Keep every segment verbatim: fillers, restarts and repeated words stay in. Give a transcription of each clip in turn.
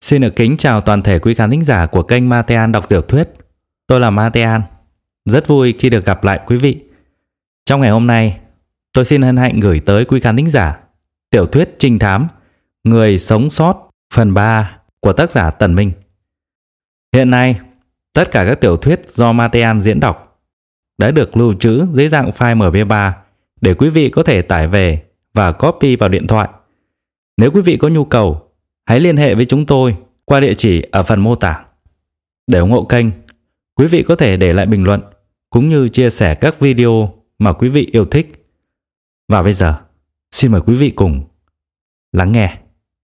Xin được kính chào toàn thể quý khán thính giả của kênh Matean đọc tiểu thuyết. Tôi là Matean, rất vui khi được gặp lại quý vị. Trong ngày hôm nay, tôi xin hân hạnh gửi tới quý khán thính giả tiểu thuyết trinh thám Người sống sót phần ba của tác giả Tần Minh. Hiện nay, tất cả các tiểu thuyết do Matean diễn đọc đã được lưu trữ dưới dạng file em pê ba để quý vị có thể tải về và copy vào điện thoại. Nếu quý vị có nhu cầu, hãy liên hệ với chúng tôi qua địa chỉ ở phần mô tả. Để ủng hộ kênh, quý vị có thể để lại bình luận cũng như chia sẻ các video mà quý vị yêu thích. Và bây giờ, xin mời quý vị cùng lắng nghe.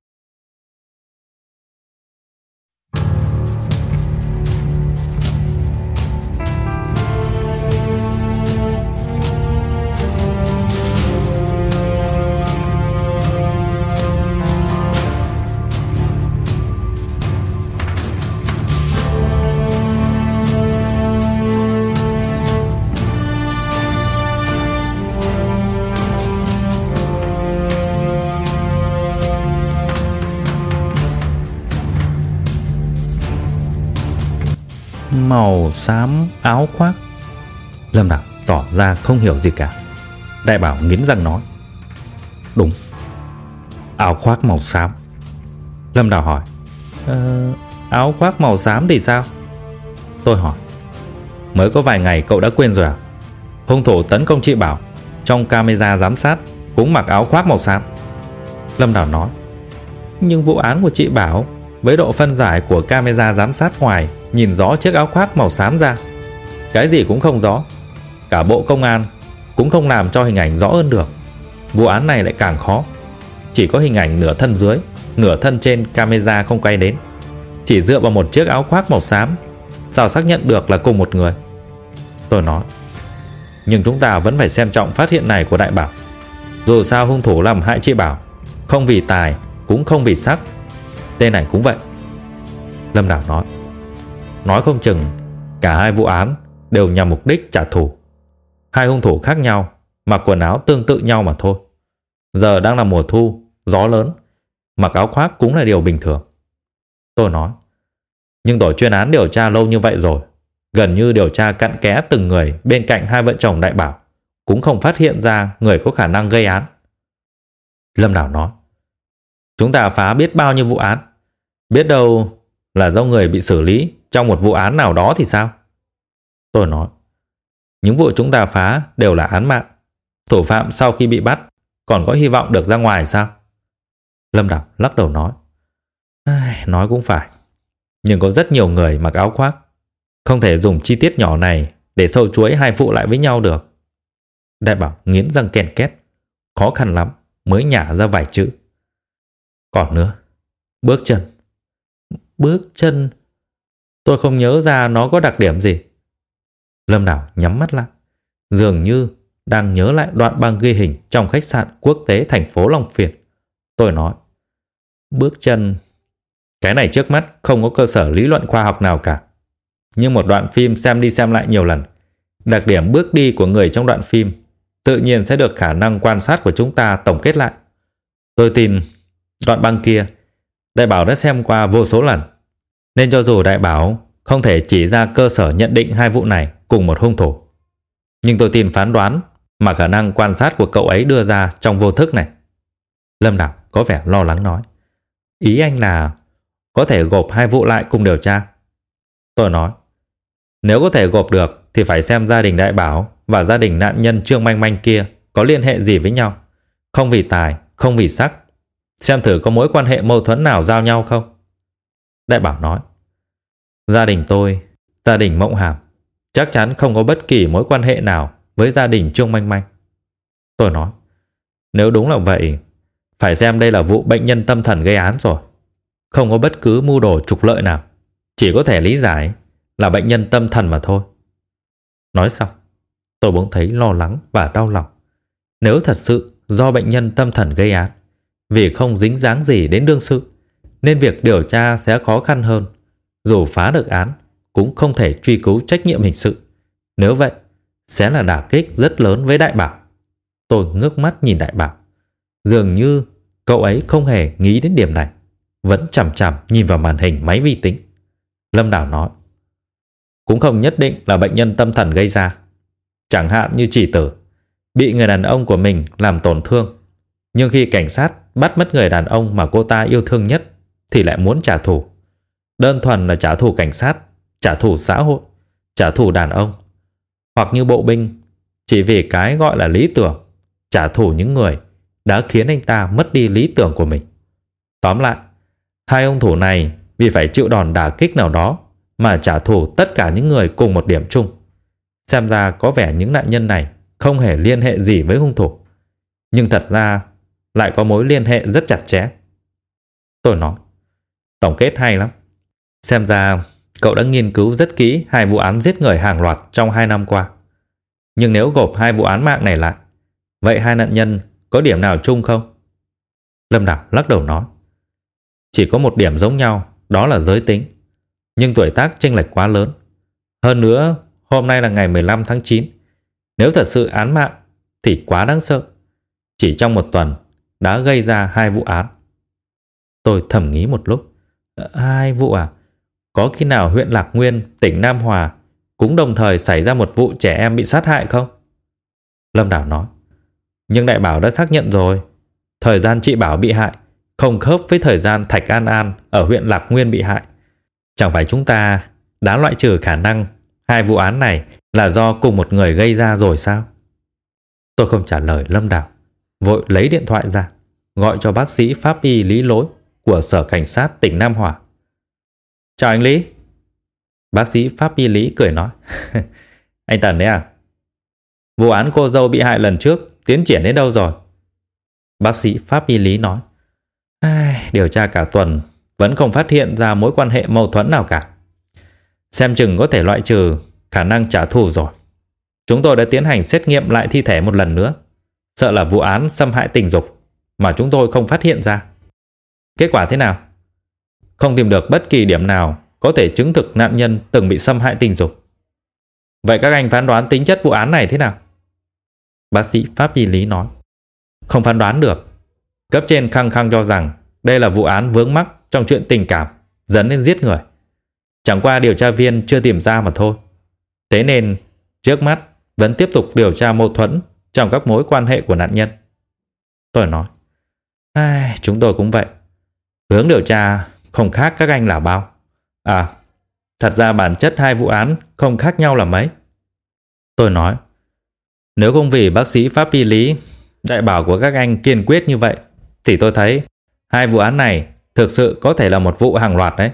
Màu xám áo khoác. Lâm Đảo tỏ ra không hiểu gì cả. Đại Bảo nghiến răng nói: Đúng, áo khoác màu xám. Lâm Đảo hỏi: ờ, áo khoác màu xám thì sao? Tôi hỏi: Mới có vài ngày cậu đã quên rồi à? Hung thủ tấn công chị Bảo trong camera giám sát cũng mặc áo khoác màu xám. Lâm Đảo nói: Nhưng vụ án của chị Bảo với độ phân giải của camera giám sát ngoài nhìn rõ chiếc áo khoác màu xám ra. Cái gì cũng không rõ. Cả bộ công an cũng không làm cho hình ảnh rõ hơn được. Vụ án này lại càng khó. Chỉ có hình ảnh nửa thân dưới, nửa thân trên camera không quay đến. Chỉ dựa vào một chiếc áo khoác màu xám, sao xác nhận được là cùng một người? Tôi nói: Nhưng chúng ta vẫn phải xem trọng phát hiện này của Đại Bảo. Dù sao hung thủ làm hại chị Bảo không vì tài cũng không vì sắc. Tên này cũng vậy. Lâm Đảo nói: Nói không chừng cả hai vụ án đều nhằm mục đích trả thù. Hai hung thủ khác nhau, mặc quần áo tương tự nhau mà thôi. Giờ đang là mùa thu, gió lớn, mặc áo khoác cũng là điều bình thường. Tôi nói: Nhưng tổ chuyên án điều tra lâu như vậy rồi, gần như điều tra cặn kẽ từng người bên cạnh hai vợ chồng Đại Bảo, cũng không phát hiện ra người có khả năng gây án. Lâm Đảo nói: Chúng ta phá biết bao nhiêu vụ án, biết đâu là do người bị xử lý trong một vụ án nào đó thì sao? Tôi nói: Những vụ chúng ta phá đều là án mạng. Thủ phạm sau khi bị bắt còn có hy vọng được ra ngoài sao? Lâm Đảo lắc đầu nói: Nói cũng phải. Nhưng có rất nhiều người mặc áo khoác, không thể dùng chi tiết nhỏ này để sâu chuối hai vụ lại với nhau được. Đại Bảo nghiến răng ken két, khó khăn lắm mới nhả ra vài chữ: Còn nữa, bước chân. Bước chân? Tôi không nhớ ra nó có đặc điểm gì. Lâm Đảo nhắm mắt lại, dường như đang nhớ lại đoạn băng ghi hình trong khách sạn quốc tế thành phố Long Phiên. Tôi nói: Bước chân. Cái này trước mắt không có cơ sở lý luận khoa học nào cả. Nhưng một đoạn phim xem đi xem lại nhiều lần, đặc điểm bước đi của người trong đoạn phim tự nhiên sẽ được khả năng quan sát của chúng ta tổng kết lại. Tôi tin đoạn băng kia Đại Bảo đã xem qua vô số lần, nên cho dù Đại Bảo không thể chỉ ra cơ sở nhận định hai vụ này cùng một hung thủ, nhưng tôi tin phán đoán mà khả năng quan sát của cậu ấy đưa ra trong vô thức này. Lâm Đảo có vẻ lo lắng nói: Ý anh là có thể gộp hai vụ lại cùng điều tra? Tôi nói: Nếu có thể gộp được thì phải xem gia đình Đại Bảo và gia đình nạn nhân Trương Manh Manh kia có liên hệ gì với nhau. Không vì tài, không vì sắc. Xem thử có mối quan hệ mâu thuẫn nào giao nhau không? Đại Bảo nói: Gia đình tôi, gia đình Mộng Hàm chắc chắn không có bất kỳ mối quan hệ nào với gia đình Trương Manh Manh. Tôi nói: Nếu đúng là vậy, phải xem đây là vụ bệnh nhân tâm thần gây án rồi. Không có bất cứ mưu đồ trục lợi nào, chỉ có thể lý giải là bệnh nhân tâm thần mà thôi. Nói xong, tôi bỗng thấy lo lắng và đau lòng. Nếu thật sự do bệnh nhân tâm thần gây án, vì không dính dáng gì đến đương sự, nên việc điều tra sẽ khó khăn hơn. Dù phá được án, cũng không thể truy cứu trách nhiệm hình sự. Nếu vậy, sẽ là đả kích rất lớn với Đại Bảo. Tôi ngước mắt nhìn Đại Bảo. Dường như cậu ấy không hề nghĩ đến điểm này. vẫn chằm chằm nhìn vào màn hình máy vi tính. Lâm Đảo nói: cũng không nhất định là bệnh nhân tâm thần gây ra. Chẳng hạn như Chỉ Tử bị người đàn ông của mình làm tổn thương, nhưng khi cảnh sát bắt mất người đàn ông mà cô ta yêu thương nhất thì lại muốn trả thù. Đơn thuần là trả thù cảnh sát, trả thù xã hội, trả thù đàn ông. Hoặc như bộ binh, chỉ vì cái gọi là lý tưởng, trả thù những người đã khiến anh ta mất đi lý tưởng của mình. Tóm lại, hai hung thủ này vì phải chịu đòn đả kích nào đó mà trả thù tất cả những người cùng một điểm chung. Xem ra có vẻ những nạn nhân này không hề liên hệ gì với hung thủ, nhưng thật ra lại có mối liên hệ rất chặt chẽ. Tôi nói: tổng kết hay lắm. Xem ra cậu đã nghiên cứu rất kỹ hai vụ án giết người hàng loạt trong hai năm qua. Nhưng nếu gộp hai vụ án mạng này lại, vậy hai nạn nhân có điểm nào chung không? Lâm Đảo lắc đầu nói: chỉ có một điểm giống nhau, đó là giới tính. Nhưng tuổi tác chênh lệch quá lớn. Hơn nữa, hôm nay là ngày mười lăm tháng chín. Nếu thật sự án mạng thì quá đáng sợ. Chỉ trong một tuần đã gây ra hai vụ án. Tôi thầm nghĩ một lúc: hai vụ à? Có khi nào huyện Lạc Nguyên, tỉnh Nam Hòa cũng đồng thời xảy ra một vụ trẻ em bị sát hại không? Lâm Đảo nói: nhưng đại bảo đã xác nhận rồi. Thời gian chị Bảo bị hại không khớp với thời gian Thạch An An ở huyện Lạc Nguyên bị hại. Chẳng phải chúng ta đã loại trừ khả năng hai vụ án này là do cùng một người gây ra rồi sao? Tôi không trả lời Lâm Đảo, vội lấy điện thoại ra, gọi cho bác sĩ pháp y Lý Lỗi của Sở Cảnh sát tỉnh Nam Hòa. Chào anh Lý. Bác sĩ pháp y Lý cười nói: anh Tần đấy à? Vụ án cô dâu bị hại lần trước tiến triển đến đâu rồi? Bác sĩ pháp y Lý nói: điều tra cả tuần vẫn không phát hiện ra mối quan hệ mâu thuẫn nào cả. Xem chừng có thể loại trừ khả năng trả thù rồi. Chúng tôi đã tiến hành xét nghiệm lại thi thể một lần nữa, sợ là vụ án xâm hại tình dục mà chúng tôi không phát hiện ra. Kết quả thế nào? Không tìm được bất kỳ điểm nào có thể chứng thực nạn nhân từng bị xâm hại tình dục. Vậy các anh phán đoán tính chất vụ án này thế nào? Bác sĩ pháp y Lý nói: không phán đoán được. Cấp trên khăng khăng cho rằng đây là vụ án vướng mắc trong chuyện tình cảm dẫn đến giết người. Chẳng qua điều tra viên chưa tìm ra mà thôi. Thế nên trước mắt vẫn tiếp tục điều tra mâu thuẫn trong các mối quan hệ của nạn nhân. Tôi nói: ai, chúng tôi cũng vậy. Hướng điều tra không khác các anh là bao. À, thật ra bản chất hai vụ án không khác nhau là mấy. Tôi nói: nếu không vì bác sĩ pháp y Lý, đại bảo của các anh kiên quyết như vậy, thì tôi thấy hai vụ án này thực sự có thể là một vụ hàng loạt đấy.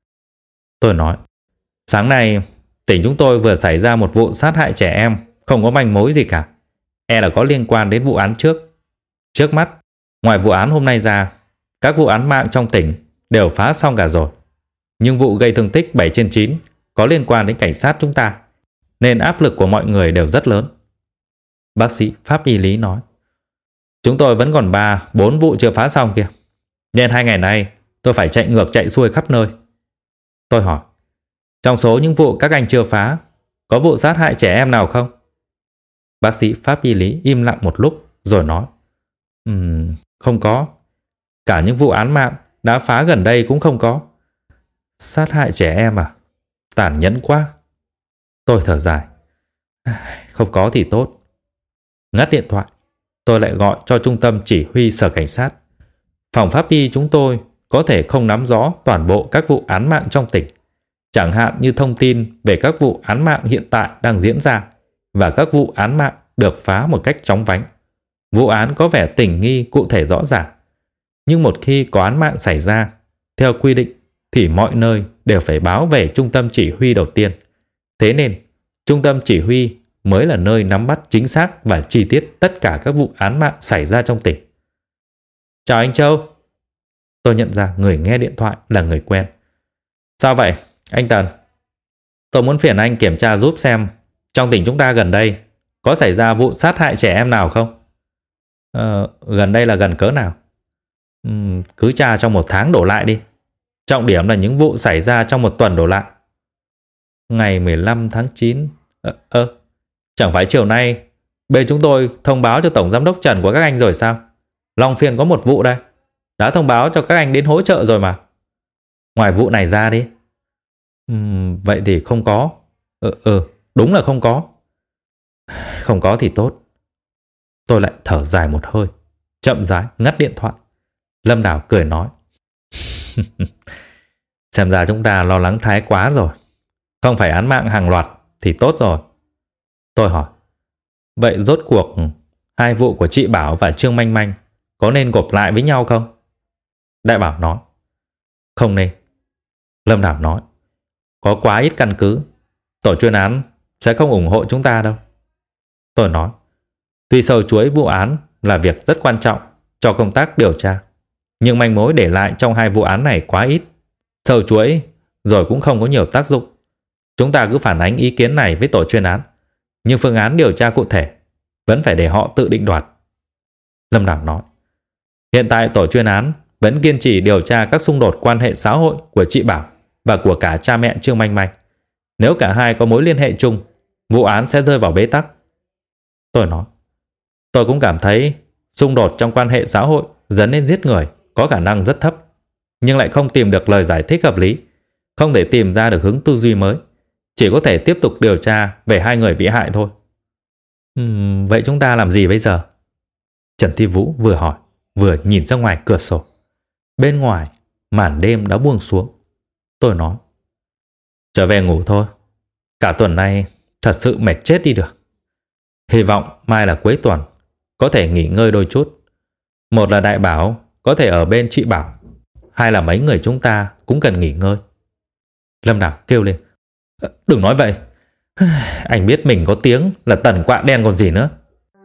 Tôi nói: sáng nay tỉnh chúng tôi vừa xảy ra một vụ sát hại trẻ em không có manh mối gì cả. E là có liên quan đến vụ án trước. Trước mắt, ngoài vụ án hôm nay ra, các vụ án mạng trong tỉnh đều phá xong cả rồi. Nhưng vụ gây thương tích bảy trên chín có liên quan đến cảnh sát chúng ta, nên áp lực của mọi người đều rất lớn. Bác sĩ pháp y Lý nói: chúng tôi vẫn còn ba, bốn vụ chưa phá xong kìa. Nên hai ngày nay tôi phải chạy ngược chạy xuôi khắp nơi. Tôi hỏi: trong số những vụ các anh chưa phá, có vụ sát hại trẻ em nào không? Bác sĩ pháp y Lý im lặng một lúc rồi nói: um, không có. Cả những vụ án mạng đã phá gần đây cũng không có. Sát hại trẻ em à? Tàn nhẫn quá. Tôi thở dài: không có thì tốt. Ngắt điện thoại, tôi lại gọi cho trung tâm chỉ huy Sở Cảnh sát. Phòng pháp y chúng tôi có thể không nắm rõ toàn bộ các vụ án mạng trong tỉnh, chẳng hạn như thông tin về các vụ án mạng hiện tại đang diễn ra và các vụ án mạng được phá một cách chóng vánh. Vụ án có vẻ tình nghi cụ thể rõ ràng. Nhưng một khi có án mạng xảy ra, theo quy định thì mọi nơi đều phải báo về trung tâm chỉ huy đầu tiên. Thế nên, trung tâm chỉ huy mới là nơi nắm bắt chính xác và chi tiết tất cả các vụ án mạng xảy ra trong tỉnh. Chào anh Châu. Tôi nhận ra người nghe điện thoại là người quen. Sao vậy, anh Tần? Tôi muốn phiền anh kiểm tra giúp xem trong tỉnh chúng ta gần đây có xảy ra vụ sát hại trẻ em nào không? Ờ, gần đây là gần cỡ nào? Uhm, cứ tra trong một tháng đổ lại đi. Trọng điểm là những vụ xảy ra trong một tuần đổ lại. Ngày mười lăm tháng chín. Ơ, ờ, chẳng phải chiều nay bên chúng tôi thông báo cho Tổng Giám đốc Trần của các anh rồi sao? Long Phiên có một vụ đây. Đã thông báo cho các anh đến hỗ trợ rồi mà. Ngoài vụ này ra đi. Uhm, vậy thì không có. Ừ, ừ, đúng là không có. Không có thì tốt. Tôi lại thở dài một hơi, chậm rãi ngắt điện thoại. Lâm Đào cười nói. Xem ra chúng ta lo lắng thái quá rồi. Không phải án mạng hàng loạt thì tốt rồi. Tôi hỏi, vậy rốt cuộc hai vụ của chị Bảo và Trương Manh Manh có nên gộp lại với nhau không? Đại Bảo nói, không nên. Lâm Đào nói, có quá ít căn cứ. Tổ chuyên án sẽ không ủng hộ chúng ta đâu. Tôi nói, tuy sâu chuỗi vụ án là việc rất quan trọng cho công tác điều tra, nhưng manh mối để lại trong hai vụ án này quá ít. Sâu chuỗi rồi cũng không có nhiều tác dụng. Chúng ta cứ phản ánh ý kiến này với tổ chuyên án, nhưng phương án điều tra cụ thể vẫn phải để họ tự định đoạt. Lâm Đào nói, hiện tại tổ chuyên án vẫn kiên trì điều tra các xung đột quan hệ xã hội của chị Bảo và của cả cha mẹ Trương Manh Manh. Nếu cả hai có mối liên hệ chung, vụ án sẽ rơi vào bế tắc. Tôi nói, tôi cũng cảm thấy xung đột trong quan hệ xã hội dẫn đến giết người có khả năng rất thấp, nhưng lại không tìm được lời giải thích hợp lý, không thể tìm ra được hướng tư duy mới. Chỉ có thể tiếp tục điều tra về hai người bị hại thôi. Uhm, vậy chúng ta làm gì bây giờ? Trần Thi Vũ vừa hỏi, vừa nhìn ra ngoài cửa sổ. Bên ngoài, màn đêm đã buông xuống. Tôi nói, trở về ngủ thôi. Cả tuần nay thật sự mệt chết đi được. Hy vọng mai là cuối tuần, có thể nghỉ ngơi đôi chút. Một là Đại Bảo có thể ở bên chị Bảo, hai là mấy người chúng ta cũng cần nghỉ ngơi. Lâm Đào kêu lên, đừng nói vậy. Anh biết mình có tiếng là tần quạ đen còn gì nữa.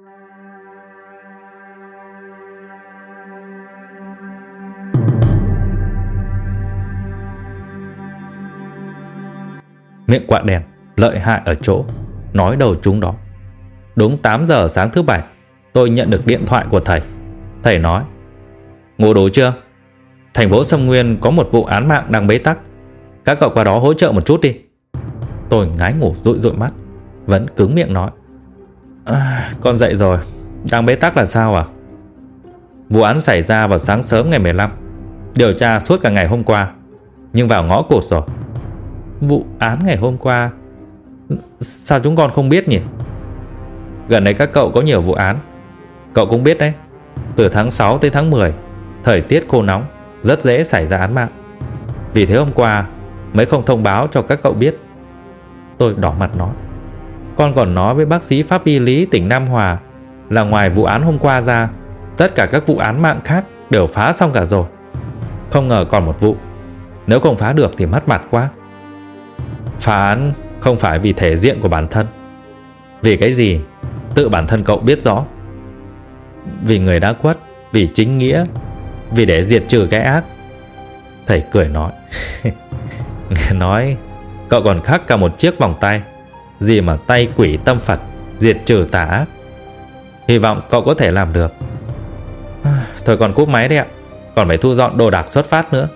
Miệng quạ đen lợi hại ở chỗ nói đầu chúng đó. Đúng tám giờ sáng thứ bảy, tôi nhận được điện thoại của thầy. Thầy nói, ngủ đủ chưa? Thành phố Sâm Nguyên có một vụ án mạng đang bế tắc. Các cậu qua đó hỗ trợ một chút đi. Tôi ngái ngủ dụi dụi mắt, vẫn cứng miệng nói, à, con dậy rồi. Đang bế tắc là sao à? Vụ án xảy ra vào sáng sớm ngày mười lăm, điều tra suốt cả ngày hôm qua, nhưng vào ngõ cụt rồi. Vụ án ngày hôm qua? Sao chúng con không biết nhỉ? Gần đây các cậu có nhiều vụ án. Cậu cũng biết đấy, từ tháng sáu tới tháng mười, thời tiết khô nóng, rất dễ xảy ra án mạng. Vì thế hôm qua mới không thông báo cho các cậu biết. Tôi đỏ mặt nói, con còn nói với bác sĩ pháp y lý tỉnh Nam Hòa là ngoài vụ án hôm qua ra, tất cả các vụ án mạng khác đều phá xong cả rồi. Không ngờ còn một vụ. Nếu không phá được thì mất mặt quá. Phá án không phải vì thể diện của bản thân. Vì cái gì tự bản thân cậu biết rõ. Vì người đã khuất, vì chính nghĩa, vì để diệt trừ cái ác. Thầy cười nói, nghe nói cậu còn khắc cả một chiếc vòng tay, gì mà tay quỷ tâm Phật, diệt trừ tà ác. Hy vọng cậu có thể làm được. Thôi còn cúp máy đấy ạ, còn phải thu dọn đồ đạc xuất phát nữa.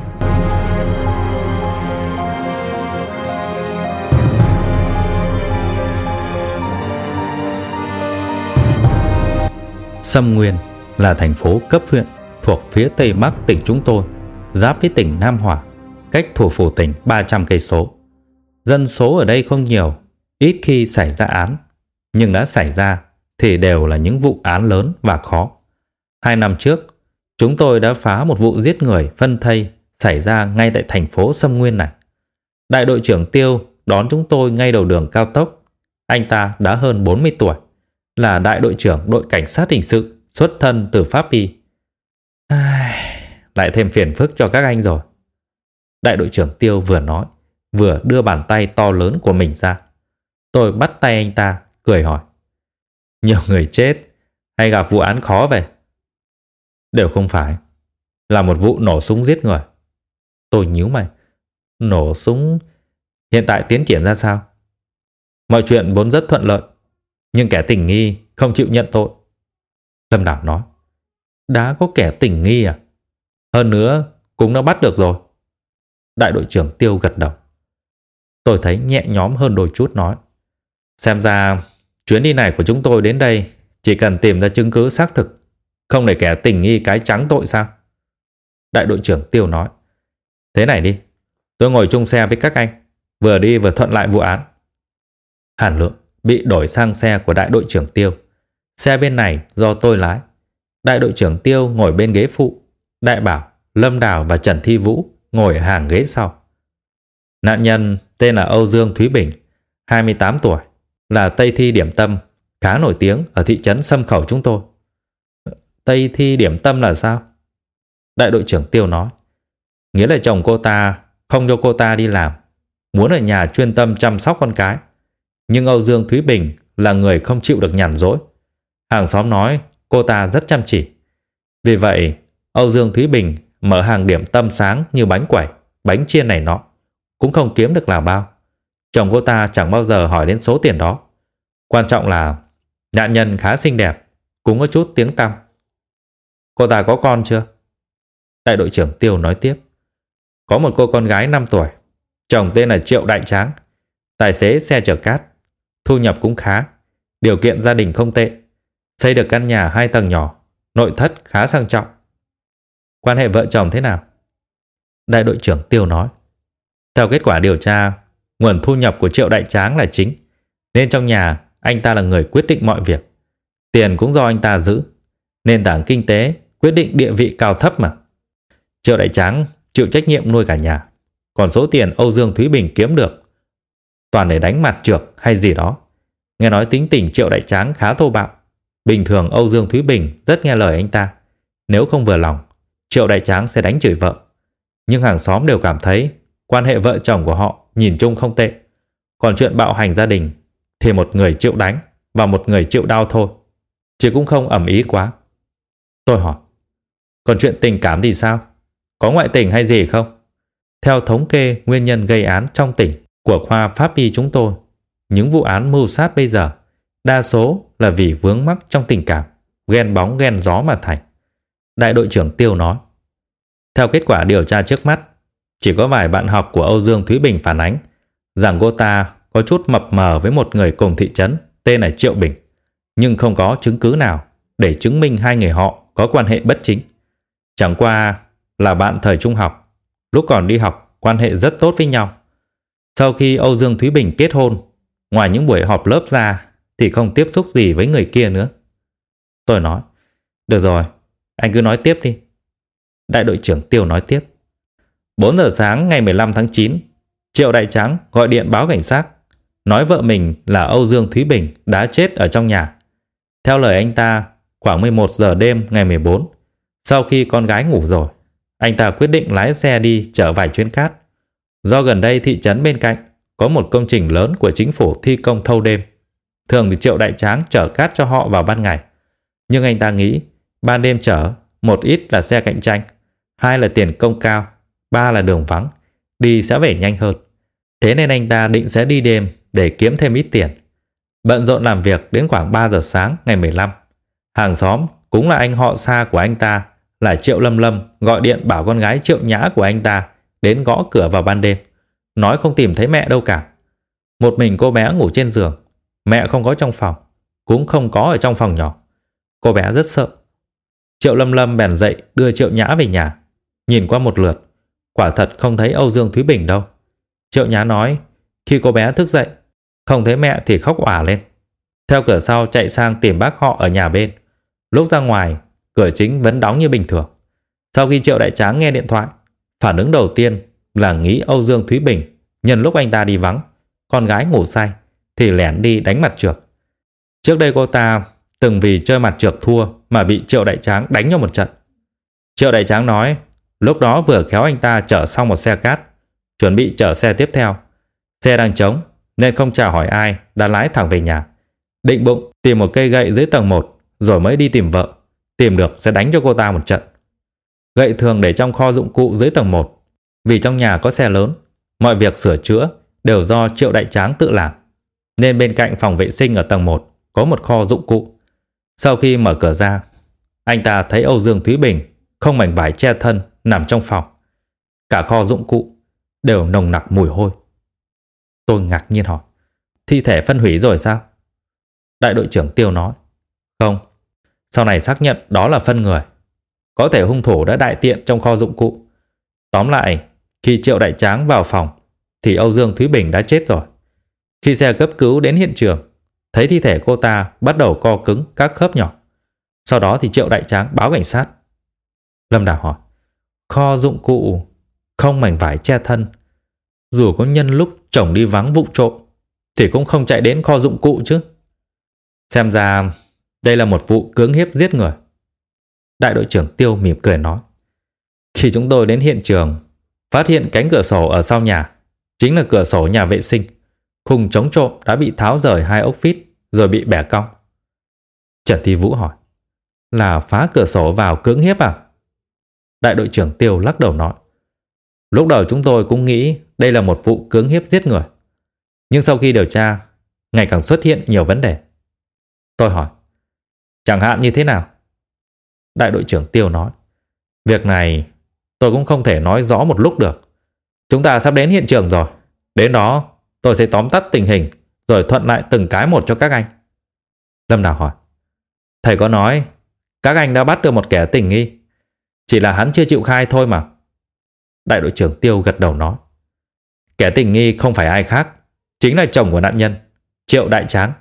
Sâm Nguyên là thành phố cấp huyện thuộc phía tây bắc tỉnh chúng tôi, giáp với tỉnh Nam Hòa, cách thủ phủ tỉnh ba trăm cây số. Dân số ở đây không nhiều, ít khi xảy ra án, nhưng đã xảy ra thì đều là những vụ án lớn và khó. Hai năm trước, chúng tôi đã phá một vụ giết người phân thây xảy ra ngay tại thành phố Sâm Nguyên này. Đại đội trưởng Tiêu đón chúng tôi ngay đầu đường cao tốc. Anh ta đã hơn bốn mươi tuổi, là đại đội trưởng đội cảnh sát hình sự, xuất thân từ Pháp Y. Lại thêm phiền phức cho các anh rồi. Đại đội trưởng Tiêu vừa nói, vừa đưa bàn tay to lớn của mình ra. Tôi bắt tay anh ta, cười hỏi, nhiều người chết hay gặp vụ án khó vậy? Đều không phải, là một vụ nổ súng giết người. Tôi nhíu mày, nổ súng hiện tại tiến triển ra sao? Mọi chuyện vốn rất thuận lợi, nhưng kẻ tình nghi không chịu nhận tội. Lâm Đào nói, đã có kẻ tình nghi à? Hơn nữa cũng đã bắt được rồi. Đại đội trưởng Tiêu gật đầu. Tôi thấy nhẹ nhõm hơn đôi chút, nói, xem ra chuyến đi này của chúng tôi đến đây chỉ cần tìm ra chứng cứ xác thực, không để kẻ tình nghi cái trắng tội sao? Đại đội trưởng Tiêu nói. Thế này đi, tôi ngồi chung xe với các anh, vừa đi vừa thuận lại vụ án. Hàn Lượng bị đổi sang xe của đại đội trưởng Tiêu. Xe bên này do tôi lái. Đại đội trưởng Tiêu ngồi bên ghế phụ. Đại Bảo, Lâm Đào và Trần Thi Vũ ngồi ở hàng ghế sau. Nạn nhân tên là Âu Dương Thúy Bình, hai mươi tám tuổi, là Tây Thi Điểm Tâm, khá nổi tiếng ở thị trấn Sâm Khẩu chúng tôi. Tây Thi Điểm Tâm là sao? Đại đội trưởng Tiêu nói. Nghĩa là chồng cô ta không cho cô ta đi làm, muốn ở nhà chuyên tâm chăm sóc con cái. Nhưng Âu Dương Thúy Bình là người không chịu được nhàn rỗi. Hàng xóm nói cô ta rất chăm chỉ. Vì vậy, Âu Dương Thúy Bình mở hàng điểm tâm sáng như bánh quẩy, bánh chiên này nọ, cũng không kiếm được là bao. Chồng cô ta chẳng bao giờ hỏi đến số tiền đó. Quan trọng là nạn nhân khá xinh đẹp, cũng có chút tiếng tăm. Cô ta có con chưa? Đại đội trưởng Tiêu nói tiếp. Có một cô con gái năm tuổi, chồng tên là Triệu Đại Tráng, tài xế xe chở cát, thu nhập cũng khá, điều kiện gia đình không tệ, xây được căn nhà hai tầng nhỏ, nội thất khá sang trọng. Quan hệ vợ chồng thế nào? Đại đội trưởng Tiêu nói. Theo kết quả điều tra, nguồn thu nhập của Triệu Đại Tráng là chính, nên trong nhà anh ta là người quyết định mọi việc. Tiền cũng do anh ta giữ, nền tảng kinh tế quyết định địa vị cao thấp mà. Triệu Đại Tráng chịu trách nhiệm nuôi cả nhà, còn số tiền Âu Dương Thúy Bình kiếm được toàn để đánh mặt trược hay gì đó. Nghe nói tính tình Triệu Đại Tráng khá thô bạo. Bình thường Âu Dương Thúy Bình rất nghe lời anh ta. Nếu không vừa lòng, Triệu Đại Tráng sẽ đánh chửi vợ. Nhưng hàng xóm đều cảm thấy quan hệ vợ chồng của họ nhìn chung không tệ. Còn chuyện bạo hành gia đình thì một người chịu đánh và một người chịu đau thôi, chứ cũng không ầm ĩ quá. Tôi hỏi, còn chuyện tình cảm thì sao? Có ngoại tình hay gì không? Theo thống kê nguyên nhân gây án trong tỉnh của khoa pháp y chúng tôi, những vụ án mưu sát bây giờ đa số là vì vướng mắc trong tình cảm, ghen bóng ghen gió mà thành. Đại đội trưởng Tiêu nói. Theo kết quả điều tra trước mắt, chỉ có vài bạn học của Âu Dương Thúy Bình phản ánh rằng cô ta có chút mập mờ với một người cùng thị trấn tên là Triệu Bình, nhưng không có chứng cứ nào để chứng minh hai người họ có quan hệ bất chính. Chẳng qua là bạn thời trung học, lúc còn đi học quan hệ rất tốt với nhau. Sau khi Âu Dương Thúy Bình kết hôn, ngoài những buổi họp lớp ra thì không tiếp xúc gì với người kia nữa. Tôi nói, được rồi, anh cứ nói tiếp đi. Đại đội trưởng Tiêu nói tiếp. bốn giờ sáng ngày mười lăm tháng chín, Triệu Đại Tráng gọi điện báo cảnh sát, nói vợ mình là Âu Dương Thúy Bình đã chết ở trong nhà. Theo lời anh ta, khoảng mười một giờ đêm ngày mười bốn, sau khi con gái ngủ rồi, anh ta quyết định lái xe đi chở vài chuyến cát. Do gần đây thị trấn bên cạnh có một công trình lớn của chính phủ thi công thâu đêm. Thường thì Triệu Đại Tráng chở cát cho họ vào ban ngày. Nhưng anh ta nghĩ ban đêm chở, một ít là xe cạnh tranh, hai là tiền công cao, ba là đường vắng, đi sẽ về nhanh hơn. Thế nên anh ta định sẽ đi đêm để kiếm thêm ít tiền. Bận rộn làm việc đến khoảng ba giờ sáng ngày mười lăm. Hàng xóm cũng là anh họ xa của anh ta là Triệu Lâm Lâm gọi điện bảo con gái Triệu Nhã của anh ta đến gõ cửa vào ban đêm, nói không tìm thấy mẹ đâu cả. Một mình cô bé ngủ trên giường, mẹ không có trong phòng, cũng không có ở trong phòng nhỏ. Cô bé rất sợ. Triệu Lâm Lâm bèn dậy đưa Triệu Nhã về nhà. Nhìn qua một lượt, quả thật không thấy Âu Dương Thúy Bình đâu. Triệu Nhã nói khi cô bé thức dậy, không thấy mẹ thì khóc òa lên. Theo cửa sau chạy sang tìm bác họ ở nhà bên. Lúc ra ngoài, cửa chính vẫn đóng như bình thường. Sau khi Triệu Đại Tráng nghe điện thoại, phản ứng đầu tiên là nghĩ Âu Dương Thúy Bình nhân lúc anh ta đi vắng, con gái ngủ say, thì lẻn đi đánh mặt trược. Trước đây cô ta từng vì chơi mặt trược thua mà bị Triệu Đại Tráng đánh cho một trận. Triệu Đại Tráng nói lúc đó vừa khéo anh ta chở xong một xe cát, chuẩn bị chở xe tiếp theo. Xe đang trống nên không chào hỏi ai, đã lái thẳng về nhà. Định bụng tìm một cây gậy dưới tầng một rồi mới đi tìm vợ. Tìm được sẽ đánh cho cô ta một trận. Gậy thường để trong kho dụng cụ dưới tầng một. Vì trong nhà có xe lớn, mọi việc sửa chữa đều do Triệu Đại Tráng tự làm, nên bên cạnh phòng vệ sinh ở tầng một có một kho dụng cụ. Sau khi mở cửa ra, anh ta thấy Âu Dương Thúy Bình không mảnh vải che thân nằm trong phòng. Cả kho dụng cụ đều nồng nặc mùi hôi. Tôi ngạc nhiên hỏi, thi thể phân hủy rồi sao? Đại đội trưởng Tiêu nói, không, sau này xác nhận đó là phân người. có thể hung thủ đã đại tiện trong kho dụng cụ. Tóm lại, khi Triệu Đại Tráng vào phòng thì Âu Dương Thúy Bình đã chết rồi. Khi xe cấp cứu đến hiện trường, thấy thi thể cô ta bắt đầu co cứng các khớp nhỏ. Sau đó thì Triệu Đại Tráng báo cảnh sát. Lâm Đào hỏi, kho dụng cụ không mảnh vải che thân, dù có nhân lúc chồng đi vắng vụ trộm thì cũng không chạy đến kho dụng cụ chứ. Xem ra đây là một vụ cưỡng hiếp giết người. Đại đội trưởng Tiêu mỉm cười nói. Khi chúng tôi đến hiện trường, phát hiện cánh cửa sổ ở sau nhà, chính là cửa sổ nhà vệ sinh. Khung chống trộm đã bị tháo rời hai ốc vít rồi bị bẻ cong. Trần Thi Vũ hỏi, là phá cửa sổ vào cưỡng hiếp à? Đại đội trưởng Tiêu lắc đầu nói, lúc đầu chúng tôi cũng nghĩ đây là một vụ cưỡng hiếp giết người, nhưng sau khi điều tra, ngày càng xuất hiện nhiều vấn đề. Tôi hỏi, chẳng hạn như thế nào? Đại đội trưởng Tiêu nói, việc này tôi cũng không thể nói rõ một lúc được. Chúng ta sắp đến hiện trường rồi. Đến đó tôi sẽ tóm tắt tình hình rồi thuận lại từng cái một cho các anh. Lâm Đào hỏi, thầy có nói các anh đã bắt được một kẻ tình nghi, chỉ là hắn chưa chịu khai thôi mà. Đại đội trưởng Tiêu gật đầu nói, kẻ tình nghi không phải ai khác, chính là chồng của nạn nhân, Triệu Đại Tráng.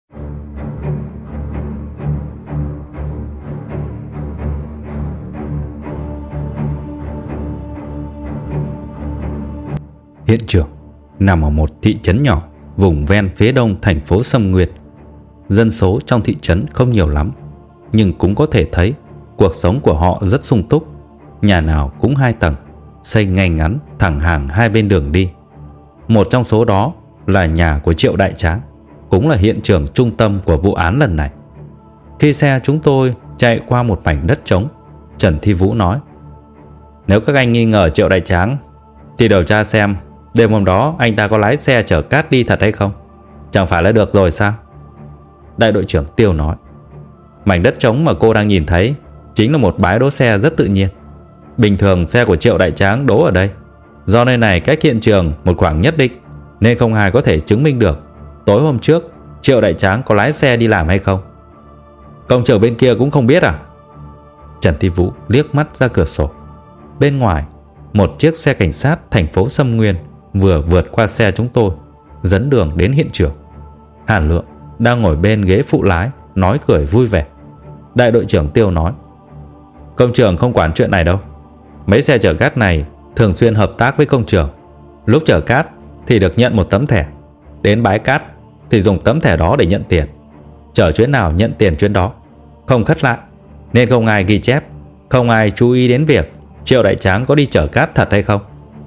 Hiện trường nằm ở một thị trấn nhỏ vùng ven phía đông thành phố Sâm Nguyệt. Dân số trong thị trấn không nhiều lắm, nhưng cũng có thể thấy cuộc sống của họ rất sung túc. Nhà nào cũng hai tầng, xây ngay ngắn thẳng hàng hai bên đường đi. Một trong số đó là nhà của Triệu Đại Tráng, cũng là hiện trường trung tâm của vụ án lần này. Khi xe chúng tôi chạy qua một mảnh đất trống, Trần Thi Vũ nói, nếu các anh nghi ngờ Triệu Đại Tráng thì điều tra xem đêm hôm đó anh ta có lái xe chở cát đi thật hay không. Chẳng phải là được rồi sao? Đại đội trưởng Tiêu nói, mảnh đất trống mà cô đang nhìn thấy chính là một bãi đỗ xe rất tự nhiên. Bình thường xe của Triệu Đại Tráng đỗ ở đây. Do nơi này cách hiện trường một khoảng nhất định, nên không ai có thể chứng minh được tối hôm trước Triệu Đại Tráng có lái xe đi làm hay không. Công trường bên kia cũng không biết à? Trần Thi Vũ liếc mắt ra cửa sổ. Bên ngoài, một chiếc xe cảnh sát thành phố Sâm Nguyên vừa vượt qua xe chúng tôi, dẫn đường đến hiện trường. Hàn Lượng đang ngồi bên ghế phụ lái, nói cười vui vẻ. Đại đội trưởng Tiêu nói, công trường không quản chuyện này đâu. Mấy xe chở cát này thường xuyên hợp tác với công trường. Lúc chở cát thì được nhận một tấm thẻ, đến bãi cát thì dùng tấm thẻ đó để nhận tiền. Chở chuyến nào nhận tiền chuyến đó, không khất lại, nên không ai ghi chép, không ai chú ý đến việc Triệu Đại Tráng có đi chở cát thật hay không.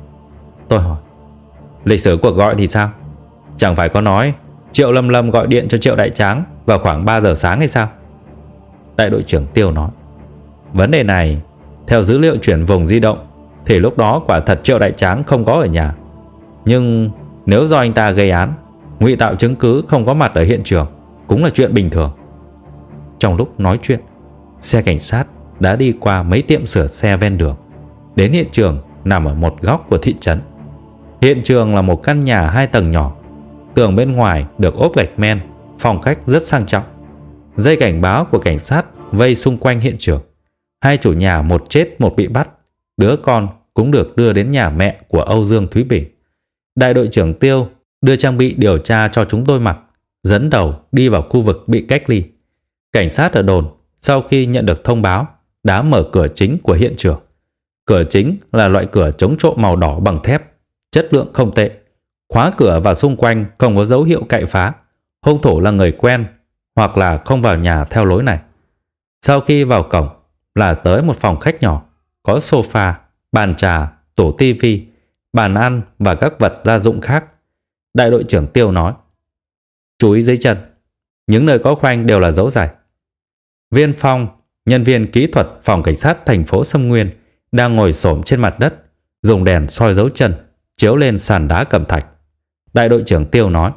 Tôi hỏi, lịch sử cuộc gọi thì sao? Chẳng phải có nói Triệu Lâm Lâm gọi điện cho Triệu Đại Tráng vào khoảng ba giờ sáng hay sao? Đại đội trưởng Tiêu nói, vấn đề này theo dữ liệu chuyển vùng di động thì lúc đó quả thật Triệu Đại Tráng không có ở nhà. Nhưng nếu do anh ta gây án, ngụy tạo chứng cứ không có mặt ở hiện trường cũng là chuyện bình thường. Trong lúc nói chuyện, xe cảnh sát đã đi qua mấy tiệm sửa xe ven đường, đến hiện trường nằm ở một góc của thị trấn. Hiện trường là một căn nhà hai tầng nhỏ, tường bên ngoài được ốp gạch men, phong cách rất sang trọng. Dây cảnh báo của cảnh sát vây xung quanh hiện trường. Hai chủ nhà một chết một bị bắt. Đứa con cũng được đưa đến nhà mẹ của Âu Dương Thúy Bình. Đại đội trưởng Tiêu đưa trang bị điều tra cho chúng tôi mặc, dẫn đầu đi vào khu vực bị cách ly. Cảnh sát ở đồn sau khi nhận được thông báo đã mở cửa chính của hiện trường. Cửa chính là loại cửa chống trộm màu đỏ bằng thép, chất lượng không tệ. Khóa cửa và xung quanh không có dấu hiệu cậy phá. Hung thủ là người quen hoặc là không vào nhà theo lối này. Sau khi vào cổng là tới một phòng khách nhỏ, có sofa, bàn trà, tủ tivi, bàn ăn và các vật gia dụng khác. Đại đội trưởng Tiêu nói, chú ý dưới chân, những nơi có khoanh đều là dấu giày. Viên Phong, nhân viên kỹ thuật phòng cảnh sát thành phố Sâm Nguyên, đang ngồi xổm trên mặt đất, dùng đèn soi dấu chân chiếu lên sàn đá cẩm thạch. Đại đội trưởng Tiêu nói,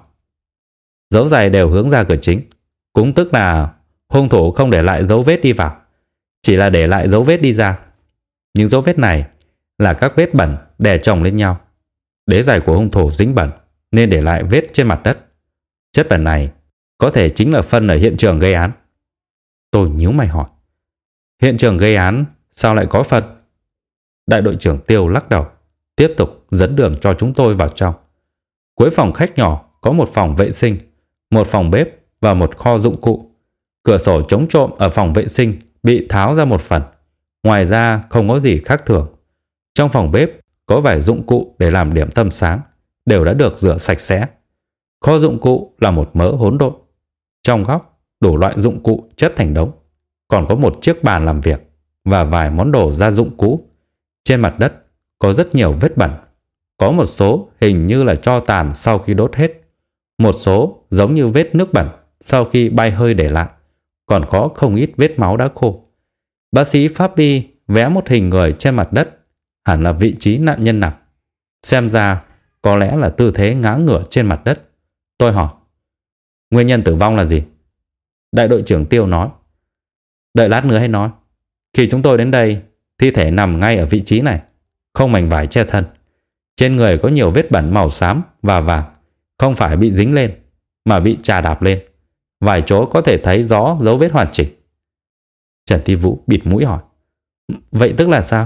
dấu giày đều hướng ra cửa chính, cũng tức là hung thủ không để lại dấu vết đi vào, chỉ là để lại dấu vết đi ra. Những dấu vết này là các vết bẩn đè chồng lên nhau. Đế giày của hung thủ dính bẩn nên để lại vết trên mặt đất. Chất bẩn này có thể chính là phân ở hiện trường gây án. Tôi nhíu mày hỏi, hiện trường gây án sao lại có phần? Đại đội trưởng Tiêu lắc đầu, tiếp tục dẫn đường cho chúng tôi vào trong. Cuối phòng khách nhỏ có một phòng vệ sinh, một phòng bếp và một kho dụng cụ. Cửa sổ chống trộm ở phòng vệ sinh bị tháo ra một phần. Ngoài ra không có gì khác thường. Trong phòng bếp có vài dụng cụ để làm điểm tâm sáng, đều đã được rửa sạch sẽ. Kho dụng cụ là một mớ hỗn độn. Trong góc đủ loại dụng cụ chất thành đống. Còn có một chiếc bàn làm việc và vài món đồ gia dụng cũ. Trên mặt đất có rất nhiều vết bẩn. Có một số hình như là tro tàn sau khi đốt hết. Một số giống như vết nước bẩn sau khi bay hơi để lại. Còn có không ít vết máu đã khô. Bác sĩ pháp y vẽ một hình người trên mặt đất, hẳn là vị trí nạn nhân nằm. Xem ra có lẽ là tư thế ngã ngửa trên mặt đất. Tôi hỏi, nguyên nhân tử vong là gì? Đại đội trưởng Tiêu nói, đợi lát nữa hãy nói. Khi chúng tôi đến đây, thi thể nằm ngay ở vị trí này, không mảnh vải che thân. Trên người có nhiều vết bẩn màu xám và vàng, không phải bị dính lên mà bị chà đạp lên. Vài chỗ có thể thấy rõ dấu vết hoàn chỉnh. Trần Thi Vũ bịt mũi hỏi, vậy tức là sao?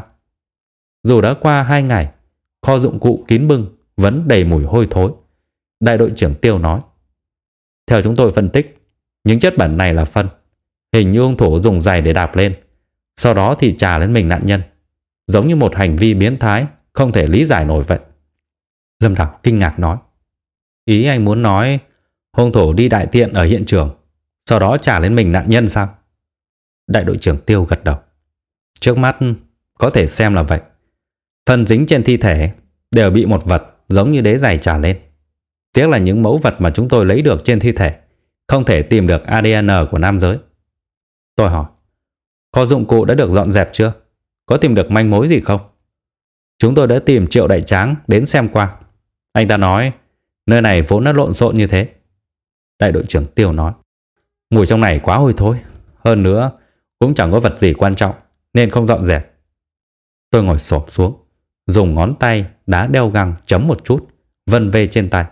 Dù đã qua hai ngày, kho dụng cụ kín bưng vẫn đầy mùi hôi thối. Đại đội trưởng Tiêu nói, theo chúng tôi phân tích, những chất bẩn này là phân. Hình như hung thủ dùng giày để đạp lên, sau đó thì chà lên mình nạn nhân, giống như một hành vi biến thái không thể lý giải nổi vậy. Lâm Đằng kinh ngạc nói, ý anh muốn nói hung thủ đi đại tiện ở hiện trường, sau đó chà lên mình nạn nhân sao? Đại đội trưởng Tiêu gật đầu, trước mắt có thể xem là vậy. Phân dính trên thi thể đều bị một vật giống như đế giày chà lên. Tiếc là những mẫu vật mà chúng tôi lấy được trên thi thể không thể tìm được a đê en của nam giới. Tôi hỏi, kho dụng cụ đã được dọn dẹp chưa? Có tìm được manh mối gì không? Chúng tôi đã tìm Triệu Đại Tráng đến xem qua. Anh ta nói nơi này vốn đã lộn xộn như thế. Đại đội trưởng Tiêu nói, mùi trong này quá hôi thối. Hơn nữa cũng chẳng có vật gì quan trọng nên không dọn dẹp. Tôi ngồi xổm xuống, dùng ngón tay đá đeo găng chấm một chút, vân vê trên tay.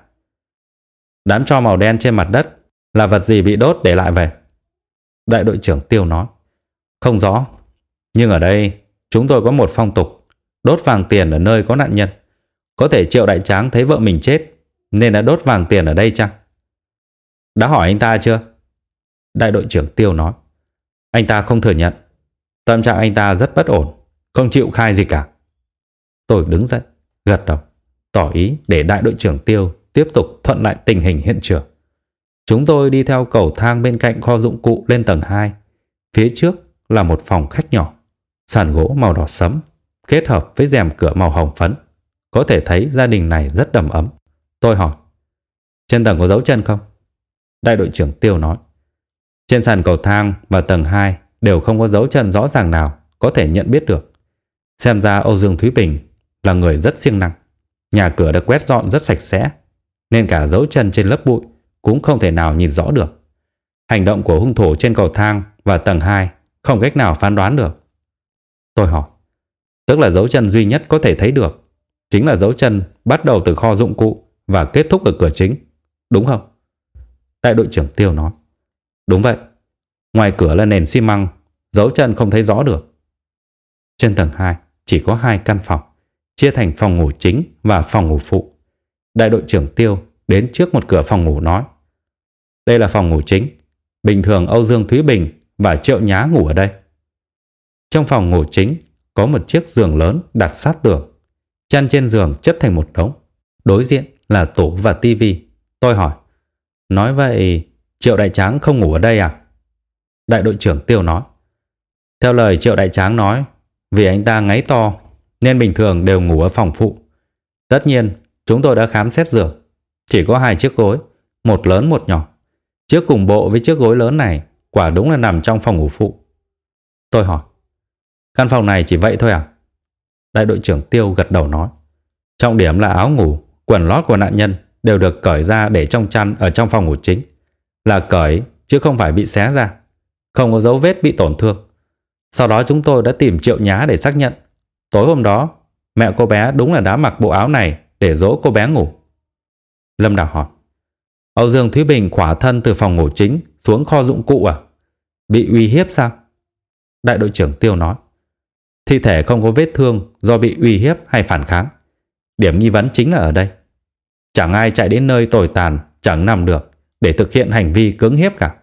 Đám tro màu đen trên mặt đất là vật gì bị đốt để lại về? Đại đội trưởng Tiêu nói, không rõ. Nhưng ở đây chúng tôi có một phong tục đốt vàng tiền ở nơi có nạn nhân. Có thể Triệu Đại Tráng thấy vợ mình chết nên đã đốt vàng tiền ở đây chăng? Đã hỏi anh ta chưa? Đại đội trưởng Tiêu nói, anh ta không thừa nhận. Tâm trạng anh ta rất bất ổn, không chịu khai gì cả. Tôi đứng dậy, gật đầu, tỏ ý để đại đội trưởng Tiêu tiếp tục thuận lại tình hình hiện trường. Chúng tôi đi theo cầu thang bên cạnh kho dụng cụ lên tầng hai. Phía trước là một phòng khách nhỏ, sàn gỗ màu đỏ sẫm kết hợp với rèm cửa màu hồng phấn. Có thể thấy gia đình này rất đầm ấm. Tôi hỏi, trên tầng có dấu chân không? Đại đội trưởng Tiêu nói, trên sàn cầu thang và tầng hai đều không có dấu chân rõ ràng nào có thể nhận biết được. Xem ra Âu Dương Thúy Bình là người rất siêng năng. Nhà cửa được quét dọn rất sạch sẽ, nên cả dấu chân trên lớp bụi cũng không thể nào nhìn rõ được. Hành động của hung thủ trên cầu thang và tầng hai không cách nào phán đoán được. Tôi hỏi, tức là dấu chân duy nhất có thể thấy được chính là dấu chân bắt đầu từ kho dụng cụ và kết thúc ở cửa chính, đúng không? Đại đội trưởng Tiêu nói, đúng vậy. Ngoài cửa là nền xi măng, dấu chân không thấy rõ được. Trên tầng hai chỉ có hai căn phòng, chia thành phòng ngủ chính và phòng ngủ phụ. Đại đội trưởng Tiêu đến trước một cửa phòng ngủ nói, đây là phòng ngủ chính. Bình thường Âu Dương Thúy Bình và Triệu Nhá ngủ ở đây. Trong phòng ngủ chính có một chiếc giường lớn đặt sát tường. Chăn trên giường chất thành một đống. Đối diện là tủ và tivi. Tôi hỏi, nói vậy Triệu Đại Tráng không ngủ ở đây à? Đại đội trưởng Tiêu nói, theo lời Triệu Đại Tráng nói, vì anh ta ngáy to nên bình thường đều ngủ ở phòng phụ. Tất nhiên chúng tôi đã khám xét giường, chỉ có hai chiếc gối, một lớn một nhỏ. Chiếc cùng bộ với chiếc gối lớn này quả đúng là nằm trong phòng ngủ phụ. Tôi hỏi, căn phòng này chỉ vậy thôi à? Đại đội trưởng Tiêu gật đầu nói, trọng điểm là áo ngủ, quần lót của nạn nhân đều được cởi ra để trong chăn ở trong phòng ngủ chính. Là cởi chứ không phải bị xé ra, không có dấu vết bị tổn thương. Sau đó chúng tôi đã tìm Triệu Nhá để xác nhận. Tối hôm đó mẹ cô bé đúng là đã mặc bộ áo này để dỗ cô bé ngủ. Lâm Đào hỏi, Âu Dương Thúy Bình khỏa thân từ phòng ngủ chính xuống kho dụng cụ à? Bị uy hiếp sao? Đại đội trưởng Tiêu nói, Thi thể không có vết thương do bị uy hiếp hay phản kháng. Điểm nghi vấn chính là ở đây. Chẳng ai chạy đến nơi tồi tàn chẳng nằm được để thực hiện hành vi cưỡng hiếp cả.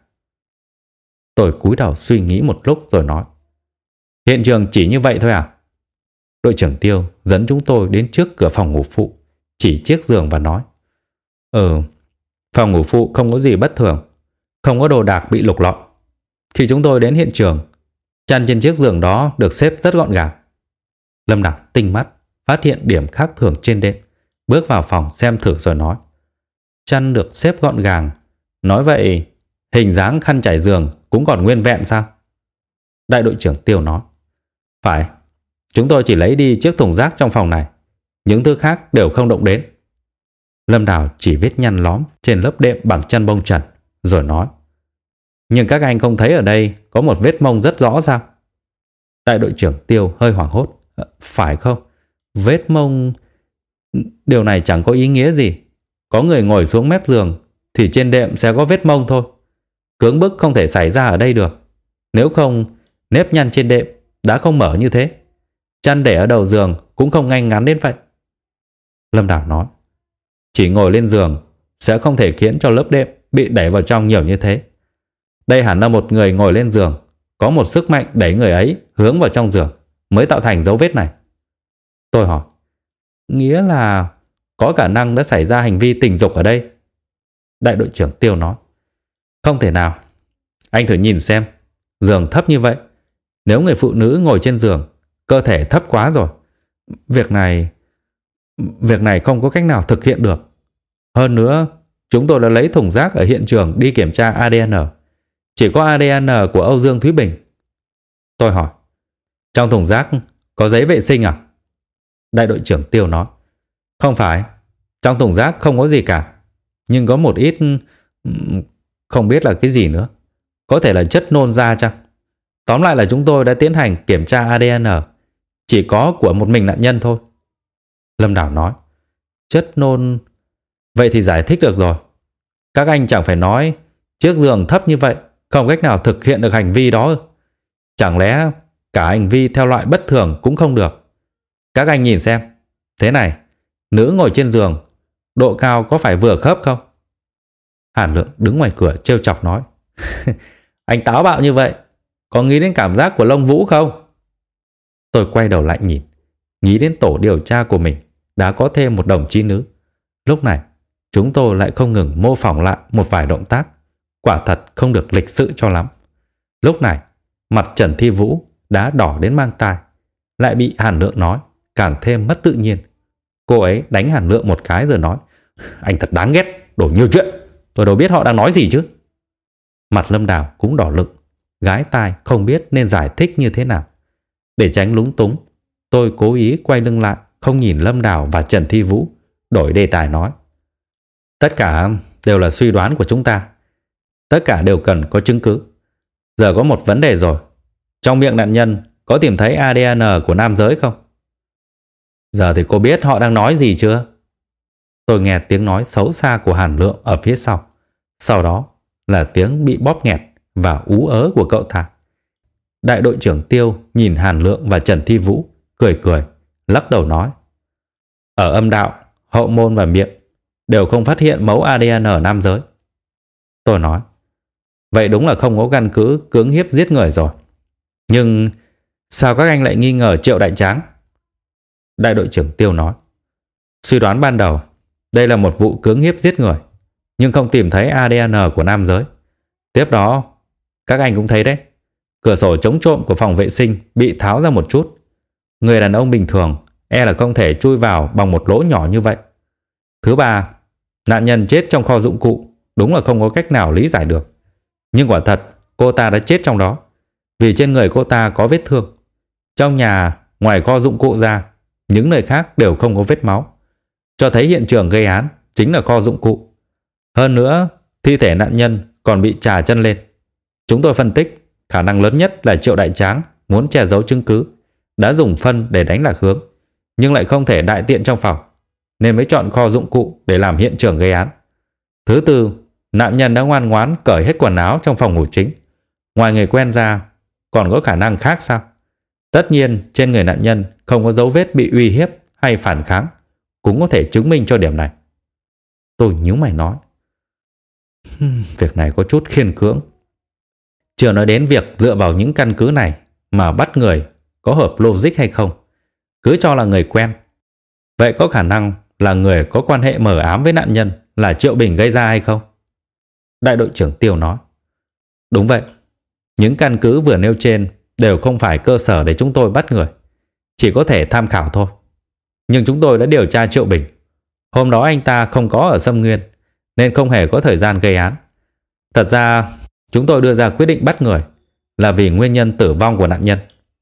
Tôi cúi đầu suy nghĩ một lúc rồi nói: Hiện trường chỉ như vậy thôi à? Đội trưởng Tiêu dẫn chúng tôi đến trước cửa phòng ngủ phụ, chỉ chiếc giường và nói: Ừ, phòng ngủ phụ không có gì bất thường, không có đồ đạc bị lục lọi. Khi chúng tôi đến hiện trường, chăn trên chiếc giường đó được xếp rất gọn gàng. Lâm Đào tinh mắt phát hiện điểm khác thường trên đệm, bước vào phòng xem thử rồi nói: Chăn được xếp gọn gàng, nói vậy hình dáng khăn trải giường cũng còn nguyên vẹn sao? Đại đội trưởng Tiêu nói: Phải, chúng tôi chỉ lấy đi chiếc thùng rác trong phòng này, những thứ khác đều không động đến. Lâm Đào chỉ vết nhăn lóm trên lớp đệm bằng chăn bông trần, rồi nói: Nhưng các anh không thấy ở đây có một vết mông rất rõ sao? Đại đội trưởng Tiêu hơi hoảng hốt: Phải không? Vết mông... Điều này chẳng có ý nghĩa gì. Có người ngồi xuống mép giường thì trên đệm sẽ có vết mông thôi. Cưỡng bức không thể xảy ra ở đây được. Nếu không, nếp nhăn trên đệm đã không mở như thế. Chăn để ở đầu giường cũng không ngay ngắn đến vậy. Lâm Đào nói: Chỉ ngồi lên giường sẽ không thể khiến cho lớp đệm bị đẩy vào trong nhiều như thế. Đây hẳn là một người ngồi lên giường, có một sức mạnh đẩy người ấy hướng vào trong giường mới tạo thành dấu vết này. Tôi hỏi: Nghĩa là có khả năng đã xảy ra hành vi tình dục ở đây? Đại đội trưởng Tiêu nói: Không thể nào. Anh thử nhìn xem, giường thấp như vậy, nếu người phụ nữ ngồi trên giường, cơ thể thấp quá rồi. Việc này... Việc này không có cách nào thực hiện được. Hơn nữa, chúng tôi đã lấy thùng rác ở hiện trường đi kiểm tra a đê en. Chỉ có a đê en của Âu Dương Thúy Bình. Tôi hỏi: Trong thùng rác có giấy vệ sinh à? Đại đội trưởng Tiêu nói: Không phải, trong thùng rác không có gì cả. Nhưng có một ít... Không biết là cái gì nữa. Có thể là chất nôn ra chăng? Tóm lại là chúng tôi đã tiến hành kiểm tra a đê en, chỉ có của một mình nạn nhân thôi. Lâm Đào nói: Chất nôn... Vậy thì giải thích được rồi. Các anh chẳng phải nói chiếc giường thấp như vậy không cách nào thực hiện được hành vi đó. Chẳng lẽ cả hành vi theo loại bất thường cũng không được? Các anh nhìn xem. Thế này, nữ ngồi trên giường, độ cao có phải vừa khớp không? Hàn Lượng đứng ngoài cửa trêu chọc nói: Anh táo bạo như vậy, có nghĩ đến cảm giác của lông vũ không? Tôi quay đầu lại nhìn, nghĩ đến tổ điều tra của mình đã có thêm một đồng chí nữ. Lúc này chúng tôi lại không ngừng mô phỏng lại một vài động tác, quả thật không được lịch sự cho lắm. Lúc này mặt Trần Thi Vũ đã đỏ đến mang tai, lại bị Hàn Lượng nói càng thêm mất tự nhiên. Cô ấy đánh Hàn Lượng một cái rồi nói: Anh thật đáng ghét, đổ nhiều chuyện, tôi đâu biết họ đang nói gì chứ. Mặt Lâm Đào cũng đỏ lựng, gái tai không biết nên giải thích như thế nào. Để tránh lúng túng, tôi cố ý quay lưng lại, không nhìn Lâm Đào và Trần Thi Vũ, đổi đề tài nói: Tất cả đều là suy đoán của chúng ta. Tất cả đều cần có chứng cứ. Giờ có một vấn đề rồi. Trong miệng nạn nhân có tìm thấy a đê en của nam giới không? Giờ thì cô biết họ đang nói gì chưa? Tôi nghe tiếng nói xấu xa của Hàn Lượng ở phía sau. Sau đó là tiếng bị bóp nghẹt và ú ớ của cậu ta. Đại đội trưởng Tiêu nhìn Hàn Lượng và Trần Thi Vũ, cười cười, lắc đầu nói: Ở âm đạo, hậu môn và miệng đều không phát hiện mẫu a đê en nam giới. Tôi nói: Vậy đúng là không có căn cứ cưỡng hiếp giết người rồi. Nhưng sao các anh lại nghi ngờ Triệu Đại Tráng? Đại đội trưởng Tiêu nói: Suy đoán ban đầu, đây là một vụ cưỡng hiếp giết người, nhưng không tìm thấy a đê en của nam giới. Tiếp đó, các anh cũng thấy đấy, cửa sổ chống trộm của phòng vệ sinh bị tháo ra một chút. Người đàn ông bình thường e là không thể chui vào bằng một lỗ nhỏ như vậy. Thứ ba, nạn nhân chết trong kho dụng cụ, đúng là không có cách nào lý giải được. Nhưng quả thật, cô ta đã chết trong đó, vì trên người cô ta có vết thương. Trong nhà, ngoài kho dụng cụ ra, những nơi khác đều không có vết máu, cho thấy hiện trường gây án chính là kho dụng cụ. Hơn nữa, thi thể nạn nhân còn bị chà chân lên. Chúng tôi phân tích, khả năng lớn nhất là Triệu Đại Tráng muốn che giấu chứng cứ, đã dùng phân để đánh lạc hướng, nhưng lại không thể đại tiện trong phòng, nên mới chọn kho dụng cụ để làm hiện trường gây án. Thứ tư, nạn nhân đã ngoan ngoãn cởi hết quần áo trong phòng ngủ chính. Ngoài người quen ra, còn có khả năng khác sao? Tất nhiên trên người nạn nhân không có dấu vết bị uy hiếp hay phản kháng, cũng có thể chứng minh cho điểm này. Tôi nhíu mày nói, việc này có chút khiên cưỡng. Chưa nói đến việc dựa vào những căn cứ này mà bắt người có hợp logic hay không. Cứ cho là người quen, vậy có khả năng là người có quan hệ mờ ám với nạn nhân là Triệu Bình gây ra hay không? Đại đội trưởng Tiêu nói, đúng vậy. Những căn cứ vừa nêu trên đều không phải cơ sở để chúng tôi bắt người, chỉ có thể tham khảo thôi. Nhưng chúng tôi đã điều tra Triệu Bình. Hôm đó anh ta không có ở Sâm Nguyên, nên không hề có thời gian gây án. Thật ra chúng tôi đưa ra quyết định bắt người là vì nguyên nhân tử vong của nạn nhân.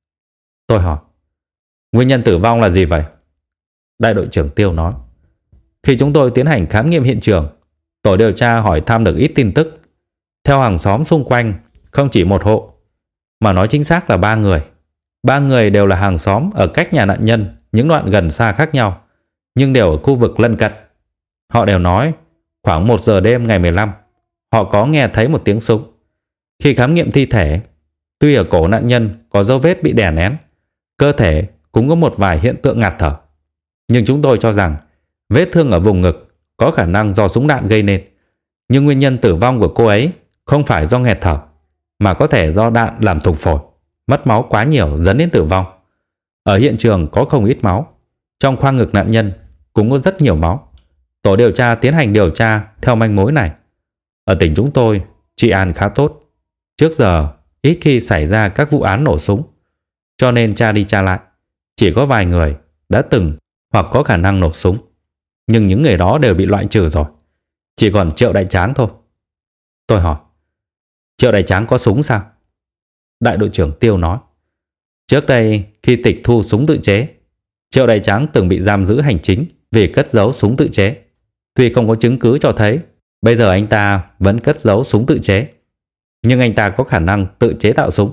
Tôi hỏi, nguyên nhân tử vong là gì vậy? Đại đội trưởng Tiêu nói, khi chúng tôi tiến hành khám nghiệm hiện trường, tổ điều tra hỏi thăm được ít tin tức. Theo hàng xóm xung quanh, không chỉ một hộ, mà nói chính xác là ba người. Ba người đều là hàng xóm ở cách nhà nạn nhân những đoạn gần xa khác nhau, nhưng đều ở khu vực lân cận. Họ đều nói khoảng một giờ đêm ngày mười lăm, họ có nghe thấy một tiếng súng. Khi khám nghiệm thi thể, tuy ở cổ nạn nhân có dấu vết bị đè nén, cơ thể cũng có một vài hiện tượng ngạt thở, nhưng chúng tôi cho rằng vết thương ở vùng ngực có khả năng do súng đạn gây nên. Nhưng nguyên nhân tử vong của cô ấy không phải do nghẹt thở, mà có thể do đạn làm thủng phổi, mất máu quá nhiều dẫn đến tử vong. Ở hiện trường có không ít máu, trong khoang ngực nạn nhân cũng có rất nhiều máu. Tổ điều tra tiến hành điều tra theo manh mối này. Ở tỉnh chúng tôi, trị an khá tốt. Trước giờ ít khi xảy ra các vụ án nổ súng, cho nên tra đi tra lại, chỉ có vài người đã từng hoặc có khả năng nổ súng. Nhưng những người đó đều bị loại trừ rồi, chỉ còn Triệu Đại Tráng thôi. Tôi hỏi, Triệu Đại Tráng có súng sao? Đại đội trưởng Tiêu nói, trước đây khi tịch thu súng tự chế, Triệu Đại Tráng từng bị giam giữ hành chính vì cất giấu súng tự chế. Tuy không có chứng cứ cho thấy bây giờ anh ta vẫn cất giấu súng tự chế, nhưng anh ta có khả năng tự chế tạo súng.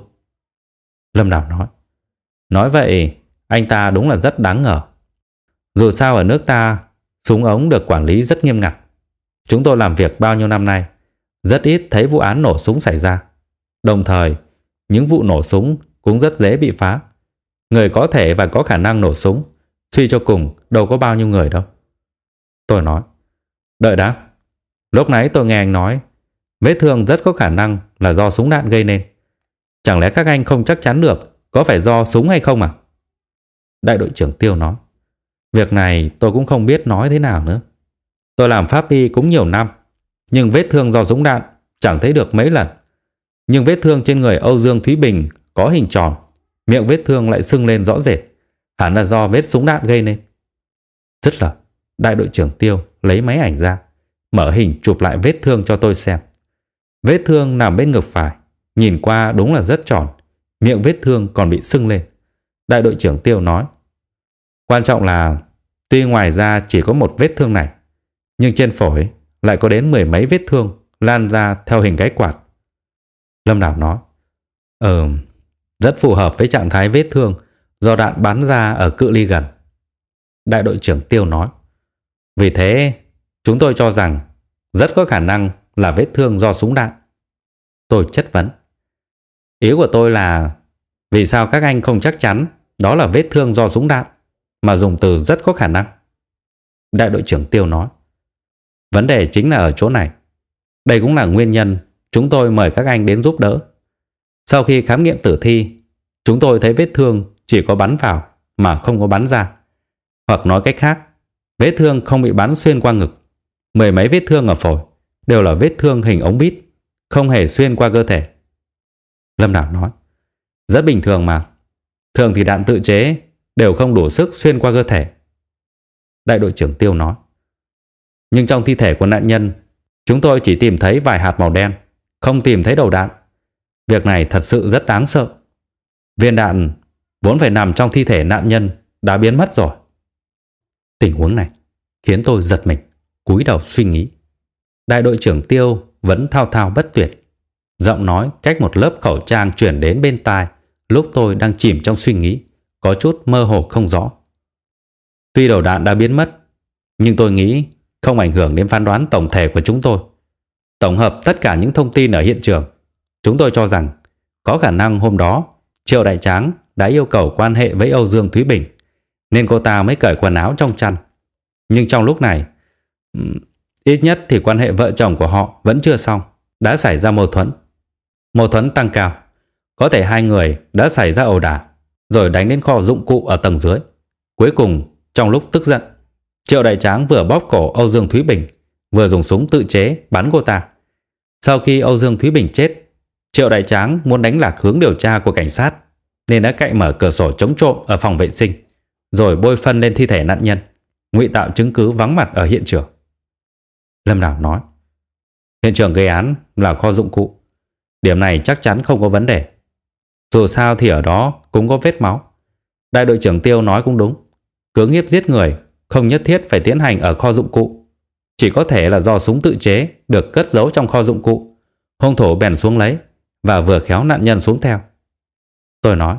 Lâm Đào nói, nói vậy anh ta đúng là rất đáng ngờ. Dù sao ở nước ta, súng ống được quản lý rất nghiêm ngặt. Chúng tôi làm việc bao nhiêu năm nay, rất ít thấy vụ án nổ súng xảy ra. Đồng thời, những vụ nổ súng cũng rất dễ bị phá. Người có thể và có khả năng nổ súng, suy cho cùng đâu có bao nhiêu người đâu. Tôi nói, đợi đã. Lúc nãy tôi nghe anh nói vết thương rất có khả năng là do súng đạn gây nên. Chẳng lẽ các anh không chắc chắn được có phải do súng hay không à? Đại đội trưởng Tiêu nói, việc này tôi cũng không biết nói thế nào nữa. Tôi làm pháp y cũng nhiều năm, nhưng vết thương do súng đạn chẳng thấy được mấy lần. Nhưng vết thương trên người Âu Dương Thúy Bình có hình tròn, miệng vết thương lại sưng lên rõ rệt, hẳn là do vết súng đạn gây nên. Dứt lời, đại đội trưởng Tiêu lấy máy ảnh ra, mở hình chụp lại vết thương cho tôi xem. Vết thương nằm bên ngực phải, nhìn qua đúng là rất tròn, miệng vết thương còn bị sưng lên. Đại đội trưởng Tiêu nói, quan trọng là tuy ngoài ra chỉ có một vết thương này, nhưng trên phổi lại có đến mười mấy vết thương lan ra theo hình cái quạt. Lâm Đào nói, Ờ, rất phù hợp với trạng thái vết thương do đạn bắn ra ở cự ly gần. Đại đội trưởng Tiêu nói, vì thế chúng tôi cho rằng rất có khả năng là vết thương do súng đạn. Tôi chất vấn, ý của tôi là vì sao các anh không chắc chắn đó là vết thương do súng đạn mà dùng từ rất có khả năng? Đại đội trưởng Tiêu nói, vấn đề chính là ở chỗ này. Đây cũng là nguyên nhân chúng tôi mời các anh đến giúp đỡ. Sau khi khám nghiệm tử thi, chúng tôi thấy vết thương chỉ có bắn vào mà không có bắn ra. Hoặc nói cách khác, vết thương không bị bắn xuyên qua ngực. Mười mấy vết thương ở phổi đều là vết thương hình ống bít, không hề xuyên qua cơ thể. Lâm Đào nói, rất bình thường mà. Thường thì đạn tự chế đều không đủ sức xuyên qua cơ thể. Đại đội trưởng Tiêu nói, nhưng trong thi thể của nạn nhân, chúng tôi chỉ tìm thấy vài hạt màu đen, không tìm thấy đầu đạn. Việc này thật sự rất đáng sợ. Viên đạn vốn phải nằm trong thi thể nạn nhân đã biến mất rồi. Tình huống này khiến tôi giật mình, cúi đầu suy nghĩ. Đại đội trưởng Tiêu vẫn thao thao bất tuyệt. Giọng nói cách một lớp khẩu trang chuyển đến bên tai lúc tôi đang chìm trong suy nghĩ, có chút mơ hồ không rõ. Tuy đầu đạn đã biến mất, nhưng tôi nghĩ không ảnh hưởng đến phán đoán tổng thể của chúng tôi. Tổng hợp tất cả những thông tin ở hiện trường, chúng tôi cho rằng có khả năng hôm đó Triệu Đại Tráng đã yêu cầu quan hệ với Âu Dương Thúy Bình, nên cô ta mới cởi quần áo trong chăn. Nhưng trong lúc này, ít nhất thì quan hệ vợ chồng của họ vẫn chưa xong, đã xảy ra mâu thuẫn. Mâu thuẫn tăng cao, có thể hai người đã xảy ra ẩu đả, rồi đánh đến kho dụng cụ ở tầng dưới. Cuối cùng, trong lúc tức giận, Triệu Đại Tráng vừa bóp cổ Âu Dương Thúy Bình, vừa dùng súng tự chế bắn cô ta. Sau khi Âu Dương Thúy Bình chết, Triệu Đại Tráng muốn đánh lạc hướng điều tra của cảnh sát, nên đã cậy mở cửa sổ chống trộm ở phòng vệ sinh, rồi bôi phân lên thi thể nạn nhân, ngụy tạo chứng cứ vắng mặt ở hiện trường. Lâm Đào nói, hiện trường gây án là kho dụng cụ, điểm này chắc chắn không có vấn đề. Dù sao thì ở đó cũng có vết máu. Đại đội trưởng Tiêu nói cũng đúng, cưỡng hiếp giết người không nhất thiết phải tiến hành ở kho dụng cụ, chỉ có thể là do súng tự chế được cất giấu trong kho dụng cụ, hung thủ bèn xuống lấy và vừa khéo nạn nhân xuống theo. Tôi nói,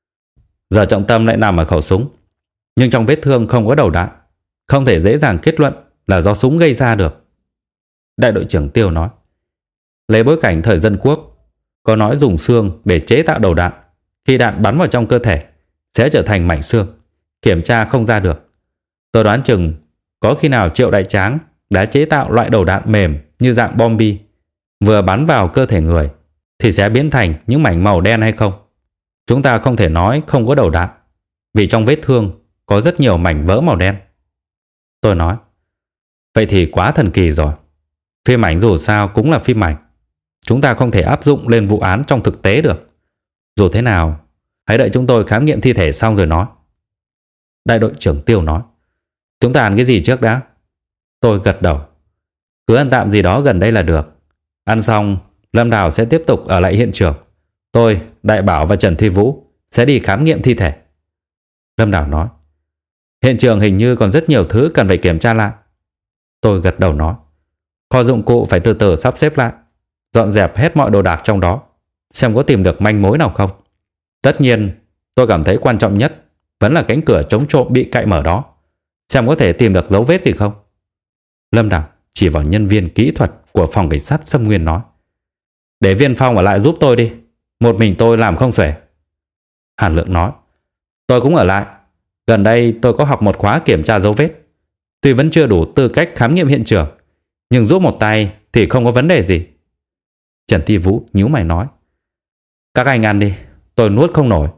giờ trọng tâm lại nằm ở khẩu súng, nhưng trong vết thương không có đầu đạn, không thể dễ dàng kết luận là do súng gây ra được. Đại đội trưởng Tiêu nói, lấy bối cảnh thời dân quốc, có nói dùng xương để chế tạo đầu đạn, khi đạn bắn vào trong cơ thể sẽ trở thành mảnh xương, kiểm tra không ra được. Tôi đoán chừng có khi nào Triệu Đại Tráng đã chế tạo loại đầu đạn mềm như dạng bom bi, vừa bắn vào cơ thể người thì sẽ biến thành những mảnh màu đen hay không. Chúng ta không thể nói không có đầu đạn, vì trong vết thương có rất nhiều mảnh vỡ màu đen. Tôi nói, vậy thì quá thần kỳ rồi. Phim ảnh dù sao cũng là phim ảnh, chúng ta không thể áp dụng lên vụ án trong thực tế được. Dù thế nào, hãy đợi chúng tôi khám nghiệm thi thể xong rồi nói. Đại đội trưởng Tiêu nói, chúng ta ăn cái gì trước đã? Tôi gật đầu, cứ ăn tạm gì đó gần đây là được. Ăn xong, Lâm Đào sẽ tiếp tục ở lại hiện trường. Tôi, Đại Bảo và Trần Thi Vũ sẽ đi khám nghiệm thi thể. Lâm Đào nói, hiện trường hình như còn rất nhiều thứ cần phải kiểm tra lại. Tôi gật đầu nói, kho dụng cụ phải từ từ sắp xếp lại, dọn dẹp hết mọi đồ đạc trong đó, xem có tìm được manh mối nào không. Tất nhiên, tôi cảm thấy quan trọng nhất vẫn là cánh cửa chống trộm bị cậy mở đó, xem có thể tìm được dấu vết gì không. Lâm Đào chỉ vào nhân viên kỹ thuật của phòng cảnh sát Sâm Nguyên nói, để Viên Phong ở lại giúp tôi đi, một mình tôi làm không xuể. Hàn Lượng nói, tôi cũng ở lại. Gần đây tôi có học một khóa kiểm tra dấu vết, tuy vẫn chưa đủ tư cách khám nghiệm hiện trường, nhưng giúp một tay thì không có vấn đề gì. Trần Thi Vũ nhíu mày nói, các anh ăn đi, tôi nuốt không nổi.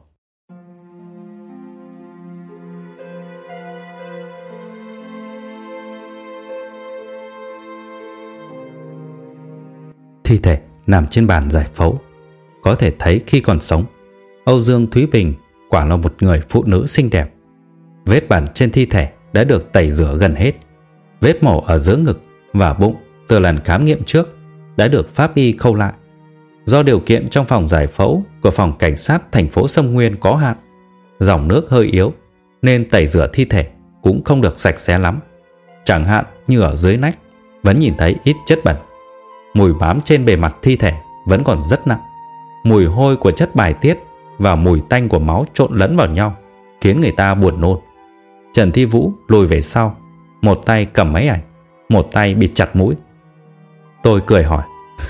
Thi thể nằm trên bàn giải phẫu. Có thể thấy khi còn sống, Âu Dương Thúy Bình quả là một người phụ nữ xinh đẹp. Vết bẩn trên thi thể đã được tẩy rửa gần hết. Vết mổ ở giữa ngực và bụng từ lần khám nghiệm trước đã được pháp y khâu lại. Do điều kiện trong phòng giải phẫu của phòng cảnh sát thành phố Sâm Nguyên có hạn, dòng nước hơi yếu, nên tẩy rửa thi thể cũng không được sạch sẽ lắm. Chẳng hạn như ở dưới nách vẫn nhìn thấy ít chất bẩn. Mùi bám trên bề mặt thi thể vẫn còn rất nặng. Mùi hôi của chất bài tiết và mùi tanh của máu trộn lẫn vào nhau, khiến người ta buồn nôn. Trần Thi Vũ lùi về sau, một tay cầm máy ảnh, một tay bịt chặt mũi. Tôi cười hỏi,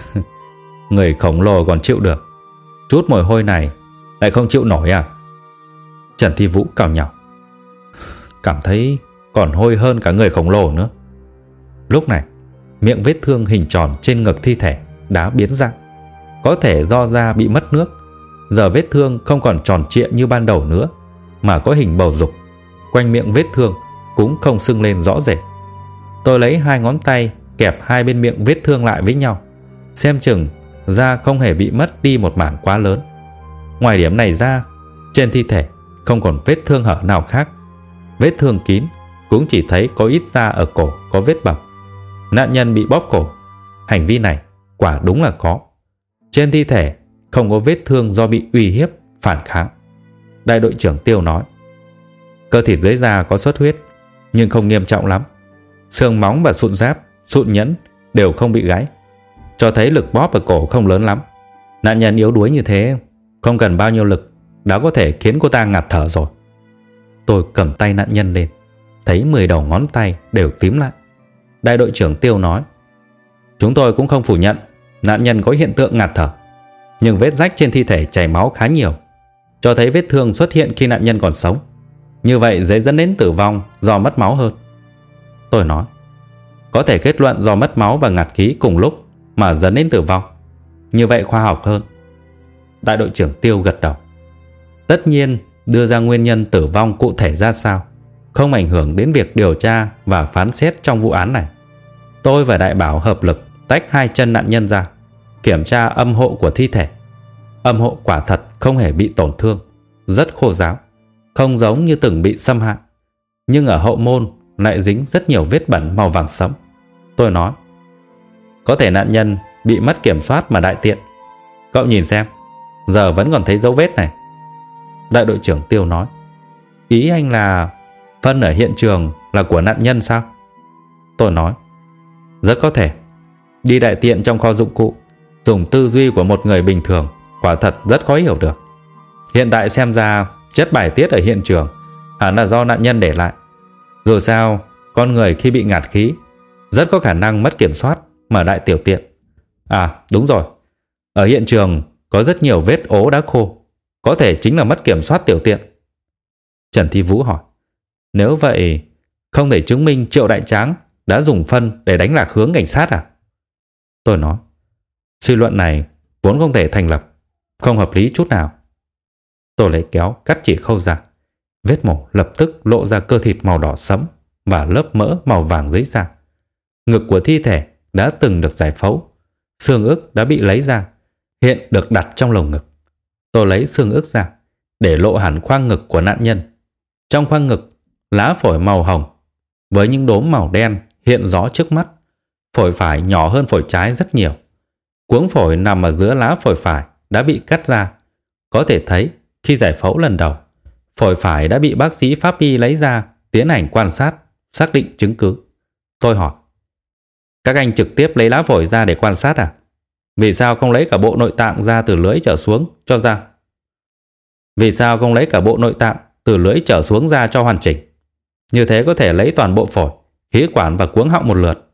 người khổng lồ còn chịu được, chút mùi hôi này lại không chịu nổi à? Trần Thi Vũ cào nhàu, cảm thấy còn hôi hơn cả người khổng lồ nữa. Lúc này, miệng vết thương hình tròn trên ngực thi thể đã biến dạng. Có thể do da bị mất nước, giờ vết thương không còn tròn trịa như ban đầu nữa, mà có hình bầu dục. Quanh miệng vết thương cũng không sưng lên rõ rệt. Tôi lấy hai ngón tay kẹp hai bên miệng vết thương lại với nhau, xem chừng da không hề bị mất đi một mảng quá lớn. Ngoài điểm này ra, trên thi thể không còn vết thương hở nào khác. Vết thương kín, cũng chỉ thấy có ít da ở cổ có vết bầm. Nạn nhân bị bóp cổ. Hành vi này quả đúng là có. Trên thi thể không có vết thương do bị uy hiếp, phản kháng. Đại đội trưởng Tiêu nói, cơ thịt dưới da có xuất huyết, nhưng không nghiêm trọng lắm. Xương móng và sụn giáp, sụn nhẫn đều không bị gãy, cho thấy lực bóp ở cổ không lớn lắm. Nạn nhân yếu đuối như thế, không cần bao nhiêu lực đã có thể khiến cô ta ngạt thở rồi. Tôi cầm tay nạn nhân lên, thấy mười đầu ngón tay đều tím lại. Đại đội trưởng Tiêu nói, chúng tôi cũng không phủ nhận nạn nhân có hiện tượng ngạt thở, nhưng vết rách trên thi thể chảy máu khá nhiều. cho thấy vết thương xuất hiện khi nạn nhân còn sống. Như vậy dễ dẫn đến tử vong do mất máu hơn. Tôi nói, có thể kết luận do mất máu và ngạt khí cùng lúc mà dẫn đến tử vong. Như vậy khoa học hơn. Đại đội trưởng Tiêu gật đầu. Tất nhiên, đưa ra nguyên nhân tử vong cụ thể ra sao không ảnh hưởng đến việc điều tra và phán xét trong vụ án này. Tôi và Đại Bảo hợp lực tách hai chân nạn nhân ra, kiểm tra âm hộ của thi thể. Âm hộ quả thật không hề bị tổn thương, rất khô ráo, không giống như từng bị xâm hại. Nhưng ở hậu môn lại dính rất nhiều vết bẩn màu vàng sẫm. Tôi nói, có thể nạn nhân bị mất kiểm soát mà đại tiện. Cậu nhìn xem, giờ vẫn còn thấy dấu vết này. Đại đội trưởng Tiêu nói, ý anh là phân ở hiện trường là của nạn nhân sao? Tôi nói, rất có thể. Đi đại tiện trong kho dụng cụ, dùng tư duy của một người bình thường quả thật rất khó hiểu được. Hiện tại xem ra chất bài tiết ở hiện trường hẳn là do nạn nhân để lại. Dù sao, con người khi bị ngạt khí rất có khả năng mất kiểm soát mà đại tiểu tiện. À đúng rồi, ở hiện trường có rất nhiều vết ố đã khô, có thể chính là mất kiểm soát tiểu tiện. Trần Thi Vũ hỏi, nếu vậy không thể chứng minh Triệu Đại Tráng đã dùng phân để đánh lạc hướng cảnh sát à? Tôi nói, suy luận này vốn không thể thành lập, không hợp lý chút nào. Tôi lấy kéo cắt chỉ khâu ra. Vết mổ lập tức lộ ra cơ thịt màu đỏ sẫm và lớp mỡ màu vàng dưới da. Ngực của thi thể đã từng được giải phẫu, xương ức đã bị lấy ra, hiện được đặt trong lồng ngực. Tôi lấy xương ức ra để lộ hẳn khoang ngực của nạn nhân. Trong khoang ngực, lá phổi màu hồng với những đốm màu đen hiện rõ trước mắt. Phổi phải nhỏ hơn phổi trái rất nhiều. Cuống phổi nằm ở giữa lá phổi phải đã bị cắt ra. Có thể thấy khi giải phẫu lần đầu, phổi phải đã bị bác sĩ pháp y lấy ra tiến hành quan sát, xác định chứng cứ. Tôi hỏi, các anh trực tiếp lấy lá phổi ra để quan sát à? Vì sao không lấy cả bộ nội tạng ra từ lưỡi trở xuống cho ra? Vì sao không lấy cả bộ nội tạng từ lưỡi trở xuống ra cho hoàn chỉnh? Như thế có thể lấy toàn bộ phổi, khí quản và cuống họng một lượt.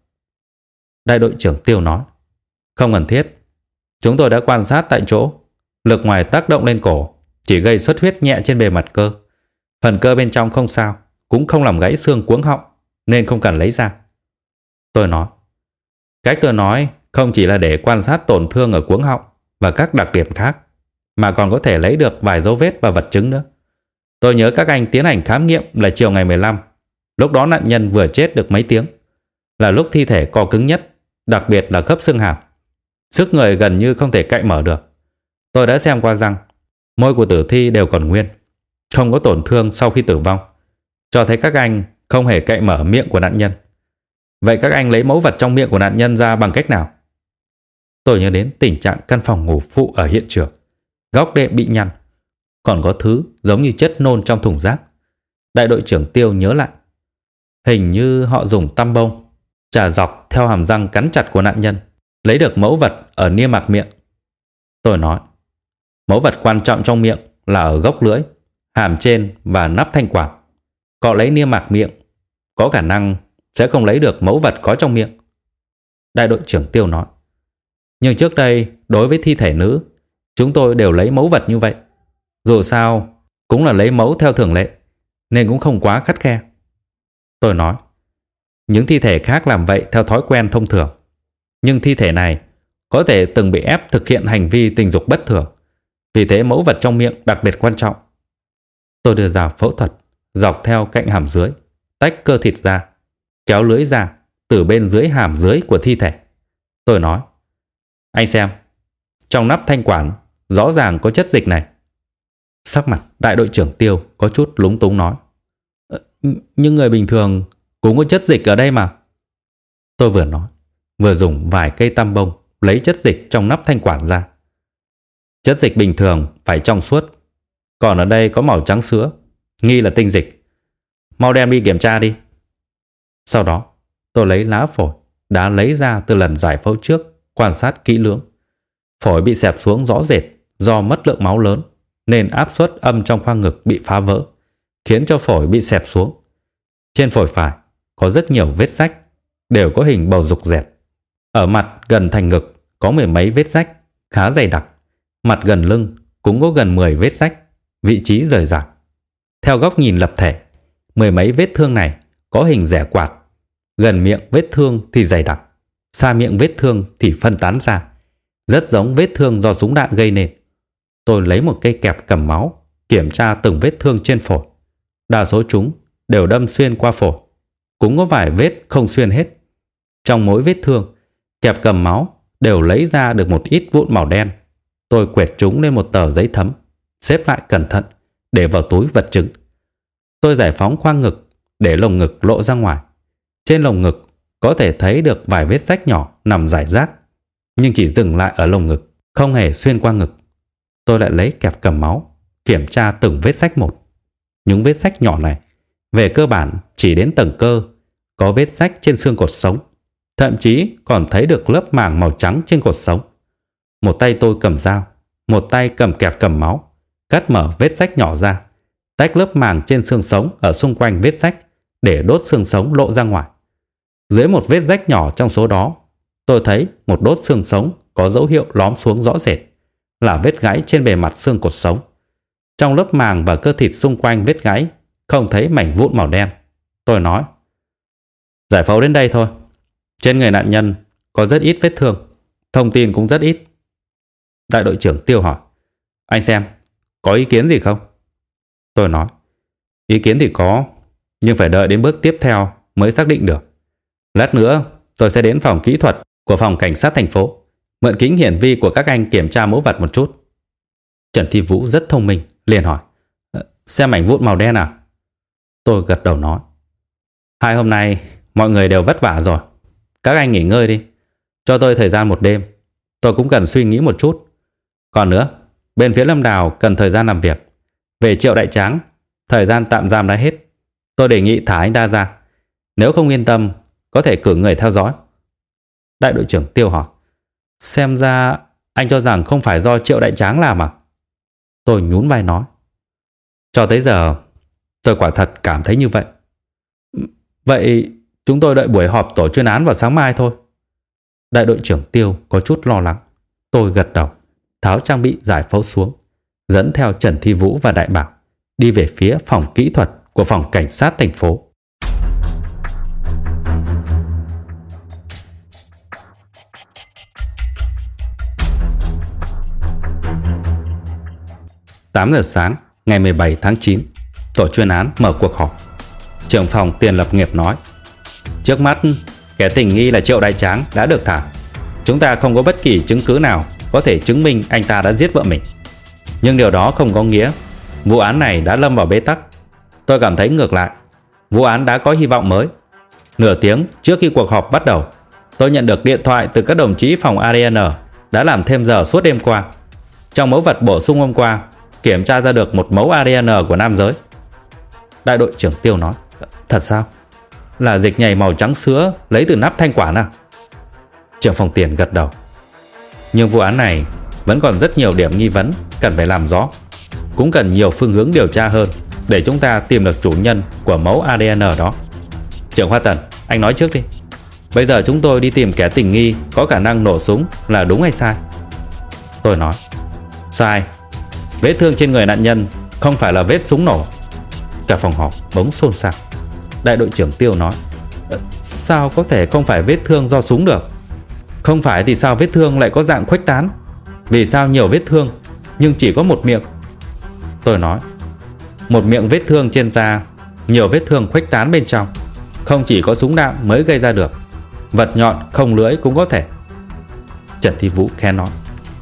Đại đội trưởng Tiêu nói, không cần thiết. Chúng tôi đã quan sát tại chỗ. Lực ngoài tác động lên cổ chỉ gây xuất huyết nhẹ trên bề mặt cơ. Phần cơ bên trong không sao, cũng không làm gãy xương cuống họng, nên không cần lấy ra. Tôi nói, cách tôi nói không chỉ là để quan sát tổn thương ở cuống họng và các đặc điểm khác, mà còn có thể lấy được vài dấu vết và vật chứng nữa. Tôi nhớ các anh tiến hành khám nghiệm là chiều ngày mười lăm. Lúc đó nạn nhân vừa chết được mấy tiếng, là lúc thi thể co cứng nhất, đặc biệt là khớp xương hàm. Sức người gần như không thể cạy mở được. Tôi đã xem qua răng, môi của tử thi đều còn nguyên, không có tổn thương sau khi tử vong, cho thấy các anh không hề cạy mở miệng của nạn nhân. Vậy các anh lấy mẫu vật trong miệng của nạn nhân ra bằng cách nào? Tôi nhớ đến tình trạng căn phòng ngủ phụ ở hiện trường. Góc đệm bị nhăn, còn có thứ giống như chất nôn trong thùng rác. Đại đội trưởng Tiêu nhớ lại, hình như họ dùng tăm bông chà dọc theo hàm răng cắn chặt của nạn nhân, lấy được mẫu vật ở niêm mạc miệng. Tôi nói, mẫu vật quan trọng trong miệng là ở gốc lưỡi, hàm trên và nắp thanh quản. Cọ lấy niêm mạc miệng, có khả năng sẽ không lấy được mẫu vật có trong miệng. Đại đội trưởng Tiêu nói, nhưng trước đây đối với thi thể nữ, chúng tôi đều lấy mẫu vật như vậy. Dù sao cũng là lấy mẫu theo thường lệ, nên cũng không quá khắt khe. Tôi nói, những thi thể khác làm vậy theo thói quen thông thường, nhưng thi thể này có thể từng bị ép thực hiện hành vi tình dục bất thường, vì thế mẫu vật trong miệng đặc biệt quan trọng. Tôi đưa dao phẫu thuật dọc theo cạnh hàm dưới, tách cơ thịt ra, kéo lưỡi ra từ bên dưới hàm dưới của thi thể. Tôi nói, anh xem, trong nắp thanh quản rõ ràng có chất dịch này. Sắc mặt đại đội trưởng Tiêu có chút lúng túng nói, nhưng người bình thường cũng có chất dịch ở đây mà. Tôi vừa nói, vừa dùng vài cây tăm bông lấy chất dịch trong nắp thanh quản ra. Chất dịch bình thường phải trong suốt, còn ở đây có màu trắng sữa, nghi là tinh dịch. Mau đem đi kiểm tra đi. Sau đó tôi lấy lá phổi đã lấy ra từ lần giải phẫu trước, quan sát kỹ lưỡng. Phổi bị xẹp xuống rõ rệt do mất lượng máu lớn, nên áp suất âm trong khoang ngực bị phá vỡ, khiến cho phổi bị xẹp xuống. Trên phổi phải có rất nhiều vết rách, đều có hình bầu dục dẹt. Ở mặt gần thành ngực có mười mấy vết rách khá dày đặc. Mặt gần lưng cũng có gần mười vết rách, vị trí rời rạc. Theo góc nhìn lập thể, mười mấy vết thương này có hình rẻ quạt. Gần miệng vết thương thì dày đặc, xa miệng vết thương thì phân tán ra, rất giống vết thương do súng đạn gây nên. Tôi lấy một cây kẹp cầm máu, kiểm tra từng vết thương trên phổi. Đa số chúng đều đâm xuyên qua phổi, cũng có vài vết không xuyên hết. Trong mỗi vết thương, kẹp cầm máu đều lấy ra được một ít vụn màu đen. Tôi quệt chúng lên một tờ giấy thấm, xếp lại cẩn thận, để vào túi vật chứng. Tôi giải phóng khoang ngực, để lồng ngực lộ ra ngoài. Trên lồng ngực có thể thấy được vài vết rách nhỏ nằm rải rác, nhưng chỉ dừng lại ở lồng ngực, không hề xuyên qua ngực. Tôi lại lấy kẹp cầm máu, kiểm tra từng vết rách một. Những vết rách nhỏ này về cơ bản chỉ đến tầng cơ, có vết rách trên xương cột sống, thậm chí còn thấy được lớp màng màu trắng trên cột sống. Một tay tôi cầm dao, một tay cầm kẹp cầm máu, cắt mở vết rách nhỏ ra, tách lớp màng trên xương sống ở xung quanh vết rách để đốt xương sống lộ ra ngoài. Dưới một vết rách nhỏ trong số đó, tôi thấy một đốt xương sống có dấu hiệu lóm xuống rõ rệt, là vết gãy trên bề mặt xương cột sống. Trong lớp màng và cơ thịt xung quanh vết gãy không thấy mảnh vụn màu đen. Tôi nói: giải phẫu đến đây thôi. Trên người nạn nhân có rất ít vết thương, thông tin cũng rất ít. Đại đội trưởng Tiêu hỏi: anh xem, có ý kiến gì không? Tôi nói: ý kiến thì có, nhưng phải đợi đến bước tiếp theo mới xác định được. Lát nữa tôi sẽ đến phòng kỹ thuật của phòng cảnh sát thành phố, mượn kính hiển vi của các anh kiểm tra mẫu vật một chút. Trần Thi Vũ rất thông minh, liền hỏi: xem mảnh vụn màu đen à? Tôi gật đầu nói: hai hôm nay mọi người đều vất vả rồi, các anh nghỉ ngơi đi, cho tôi thời gian một đêm, tôi cũng cần suy nghĩ một chút. Còn nữa, bên phía Lâm Đào cần thời gian làm việc. Về Triệu Đại Tráng, thời gian tạm giam đã hết, tôi đề nghị thả anh ta ra. Nếu không yên tâm, có thể cử người theo dõi. Đại đội trưởng Tiêu hỏi: xem ra anh cho rằng không phải do Triệu Đại Tráng làm à? Tôi nhún vai nói: cho tới giờ tôi quả thật cảm thấy như vậy. Vậy chúng tôi đợi buổi họp tổ chuyên án vào sáng mai thôi. Đại đội trưởng Tiêu có chút lo lắng. Tôi gật đầu, tháo trang bị giải phẫu xuống, dẫn theo Trần Thi Vũ và Đại Bảo đi về phía phòng kỹ thuật của phòng cảnh sát thành phố. tám giờ sáng ngày mười bảy tháng chín, tổ chuyên án mở cuộc họp. Trưởng phòng Tiền Lập Nghiệp nói: trước mắt, kẻ tình nghi là Triệu Đại Tráng đã được thả. Chúng ta không có bất kỳ chứng cứ nào có thể chứng minh anh ta đã giết vợ mình. Nhưng điều đó không có nghĩa vụ án này đã lâm vào bế tắc. Tôi cảm thấy ngược lại, vụ án đã có hy vọng mới. Nửa tiếng trước khi cuộc họp bắt đầu, tôi nhận được điện thoại từ các đồng chí phòng a đê en đã làm thêm giờ suốt đêm qua. Trong mẫu vật bổ sung hôm qua, kiểm tra ra được một mẫu a đê en của nam giới. Đại đội trưởng Tiêu nói: thật sao? Là dịch nhầy màu trắng sữa lấy từ nắp thanh quản à? Trưởng phòng Tiền gật đầu. Nhưng vụ án này vẫn còn rất nhiều điểm nghi vấn cần phải làm rõ, cũng cần nhiều phương hướng điều tra hơn để chúng ta tìm được chủ nhân của mẫu a đê en đó. Trưởng Hoa Tần, anh nói trước đi. Bây giờ chúng tôi đi tìm kẻ tình nghi có khả năng nổ súng là đúng hay sai? Tôi nói: sai. Vết thương trên người nạn nhân không phải là vết súng nổ. Cả phòng họp bỗng xôn xao. Đại đội trưởng Tiêu nói: sao có thể không phải vết thương do súng được? Không phải thì sao vết thương lại có dạng khuếch tán? Vì sao nhiều vết thương nhưng chỉ có một miệng? Tôi nói: một miệng vết thương trên da, nhiều vết thương khuếch tán bên trong. Không chỉ có súng đạn mới gây ra được, vật nhọn không lưỡi cũng có thể. Trần Thi Vũ khen nói: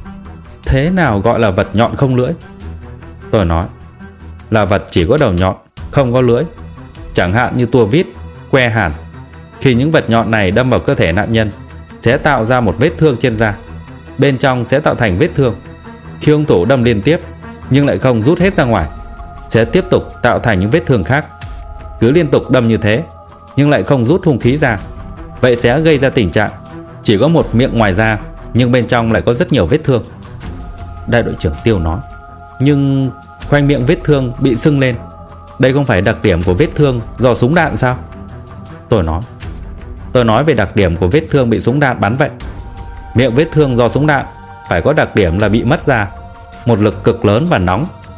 thế nào gọi là vật nhọn không lưỡi? Tôi nói: là vật chỉ có đầu nhọn, không có lưỡi. Chẳng hạn như tua vít, que hàn. Khi những vật nhọn này đâm vào cơ thể nạn nhân, sẽ tạo ra một vết thương trên da. Bên trong sẽ tạo thành vết thương. Khi hung thủ đâm liên tiếp nhưng lại không rút hết ra ngoài, sẽ tiếp tục tạo thành những vết thương khác. Cứ liên tục đâm như thế nhưng lại không rút hung khí ra, vậy sẽ gây ra tình trạng chỉ có một miệng ngoài da nhưng bên trong lại có rất nhiều vết thương. Đại đội trưởng Tiêu nói: nhưng khoanh miệng vết thương bị sưng lên, đây không phải đặc điểm của vết thương do súng đạn sao? Tôi nói: tôi nói về đặc điểm của vết thương bị súng đạn bắn vậy. Miệng vết thương do súng đạn phải có đặc điểm là bị mất da, một lực cực lớn và nóng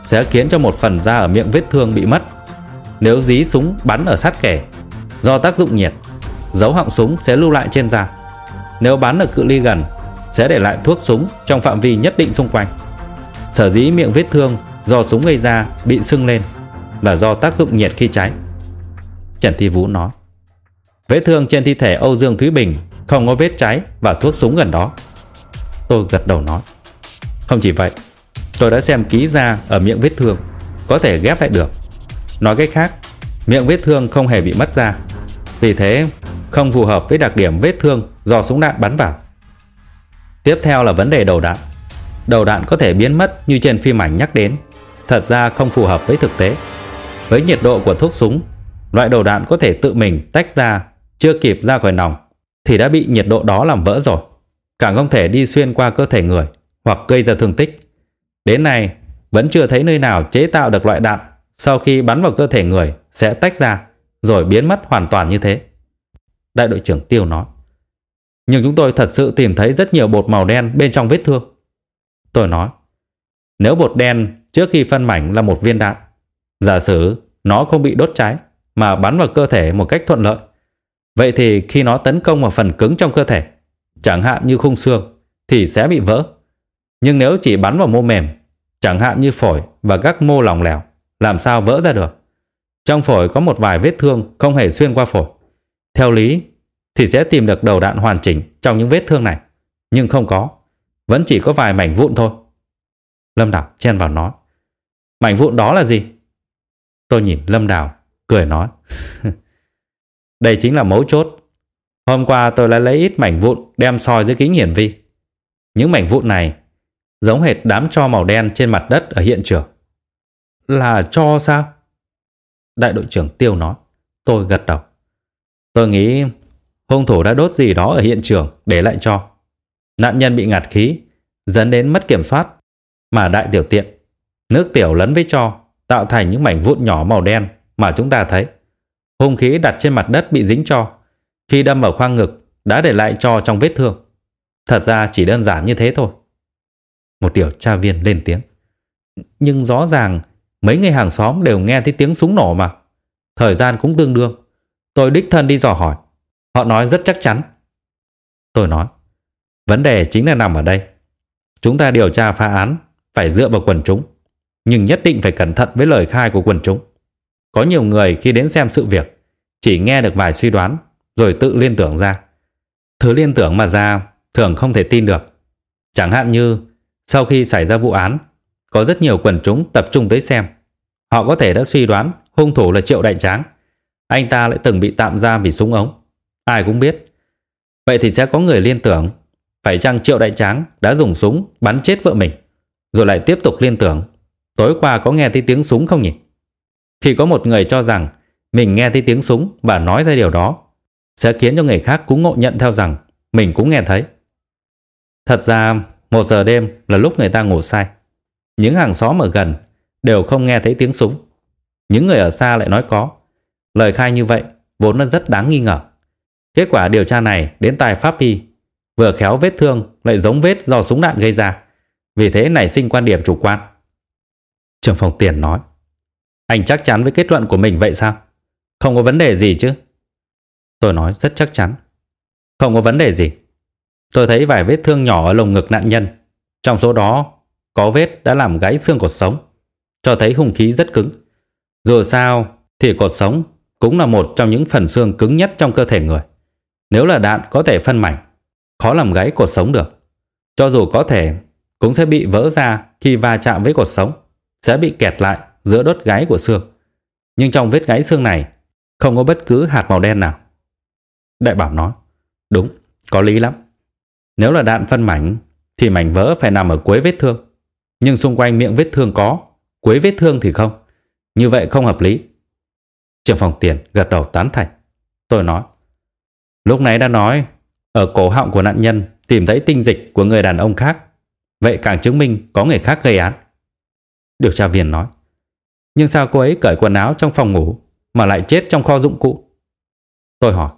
sẽ khiến cho một phần da ở miệng vết thương bị mất. Nếu dí súng bắn ở sát kề, do tác dụng nhiệt, dấu họng súng sẽ lưu lại trên da. Nếu bắn ở cự ly gần, sẽ để lại thuốc súng trong phạm vi nhất định xung quanh. Sở dĩ miệng vết thương do súng gây ra bị sưng lên là do tác dụng nhiệt khi cháy. Trần Thi Vũ nói. Vết thương trên thi thể Âu Dương Thúy Bình không có vết cháy và thuốc súng gần đó. Tôi gật đầu nói. Không chỉ vậy, tôi đã xem ký da ở miệng vết thương, có thể ghép lại được. Nói cách khác, miệng vết thương không hề bị mất da, vì thế không phù hợp với đặc điểm vết thương do súng đạn bắn vào. Tiếp theo là vấn đề đầu đạn. Đầu đạn có thể biến mất như trên phim ảnh nhắc đến, thật ra không phù hợp với thực tế. Với nhiệt độ của thuốc súng, loại đầu đạn có thể tự mình tách ra, chưa kịp ra khỏi nòng thì đã bị nhiệt độ đó làm vỡ rồi, càng không thể đi xuyên qua cơ thể người hoặc gây ra thương tích. Đến nay vẫn chưa thấy nơi nào chế tạo được loại đạn sau khi bắn vào cơ thể người sẽ tách ra rồi biến mất hoàn toàn như thế. Đại đội trưởng Tiêu nói. Nhưng chúng tôi thật sự tìm thấy rất nhiều bột màu đen bên trong vết thương. Tôi nói. Nếu bột đen trước khi phân mảnh là một viên đạn, giả sử nó không bị đốt cháy mà bắn vào cơ thể một cách thuận lợi, vậy thì khi nó tấn công vào phần cứng trong cơ thể, chẳng hạn như khung xương, thì sẽ bị vỡ. Nhưng nếu chỉ bắn vào mô mềm, chẳng hạn như phổi và các mô lỏng lẻo, làm sao vỡ ra được? Trong phổi có một vài vết thương không hề xuyên qua phổi. Theo lý thì sẽ tìm được đầu đạn hoàn chỉnh trong những vết thương này, nhưng không có, vẫn chỉ có vài mảnh vụn thôi. Lâm Đào chen vào nói. Mảnh vụn đó là gì? Tôi nhìn Lâm Đào, cười nói. Đây chính là mấu chốt. Hôm qua tôi đã lấy ít mảnh vụn đem soi dưới kính hiển vi. Những mảnh vụn này giống hệt đám tro màu đen trên mặt đất ở hiện trường. Là tro sao? Đại đội trưởng Tiêu nói. Tôi gật đầu. Tôi nghĩ hung thủ đã đốt gì đó ở hiện trường để lại tro. Nạn nhân bị ngạt khí, dẫn đến mất kiểm soát, mà đại tiểu tiện, nước tiểu lẫn với tro tạo thành những mảnh vụn nhỏ màu đen mà chúng ta thấy. Hung khí đặt trên mặt đất bị dính tro, khi đâm vào khoang ngực đã để lại tro trong vết thương. Thật ra chỉ đơn giản như thế thôi. Một điều tra viên lên tiếng. Nhưng rõ ràng mấy người hàng xóm đều nghe thấy tiếng súng nổ mà. Thời gian cũng tương đương. Tôi đích thân đi dò hỏi. Họ nói rất chắc chắn. Tôi nói, vấn đề chính là nằm ở đây. Chúng ta điều tra phá án phải dựa vào quần chúng, nhưng nhất định phải cẩn thận với lời khai của quần chúng. Có nhiều người khi đến xem sự việc chỉ nghe được vài suy đoán rồi tự liên tưởng ra. Thứ liên tưởng mà ra thường không thể tin được. Chẳng hạn như sau khi xảy ra vụ án, có rất nhiều quần chúng tập trung tới xem. Họ có thể đã suy đoán hung thủ là Triệu Đại Tráng. Anh ta lại từng bị tạm giam vì súng ống. Ai cũng biết. Vậy thì sẽ có người liên tưởng phải chăng Triệu Đại Tráng đã dùng súng bắn chết vợ mình, rồi lại tiếp tục liên tưởng tối qua có nghe thấy tiếng súng không nhỉ? Khi có một người cho rằng mình nghe thấy tiếng súng và nói ra điều đó, sẽ khiến cho người khác cũng ngộ nhận theo rằng mình cũng nghe thấy. Thật ra một giờ đêm là lúc người ta ngủ say. Những hàng xóm ở gần đều không nghe thấy tiếng súng. Những người ở xa lại nói có. Lời khai như vậy vốn nó rất đáng nghi ngờ. Kết quả điều tra này đến tai pháp y, vừa khéo vết thương lại giống vết do súng đạn gây ra, vì thế nảy sinh quan điểm chủ quan. Trưởng phòng tiền nói. Anh chắc chắn với kết luận của mình vậy sao? Không có vấn đề gì chứ? Tôi nói rất chắc chắn. Không có vấn đề gì. Tôi thấy vài vết thương nhỏ ở lồng ngực nạn nhân. Trong số đó có vết đã làm gãy xương cột sống, cho thấy hung khí rất cứng. Dù sao thì cột sống cũng là một trong những phần xương cứng nhất trong cơ thể người. Nếu là đạn có thể phân mảnh, khó làm gãy cột sống được. Cho dù có thể, cũng sẽ bị vỡ ra khi va chạm với cột sống, sẽ bị kẹt lại giữa đốt gáy của xương. Nhưng trong vết gãy xương này không có bất cứ hạt màu đen nào. Đại Bảo nói. Đúng, có lý lắm. Nếu là đạn phân mảnh thì mảnh vỡ phải nằm ở cuối vết thương. Nhưng xung quanh miệng vết thương có, cuối vết thương thì không. Như vậy không hợp lý. Trưởng phòng tiền gật đầu tán thành. Tôi nói. Lúc nãy đã nói ở cổ họng của nạn nhân tìm thấy tinh dịch của người đàn ông khác. Vậy càng chứng minh có người khác gây án. Điều tra viên nói. Nhưng sao cô ấy cởi quần áo trong phòng ngủ mà lại chết trong kho dụng cụ? Tôi hỏi.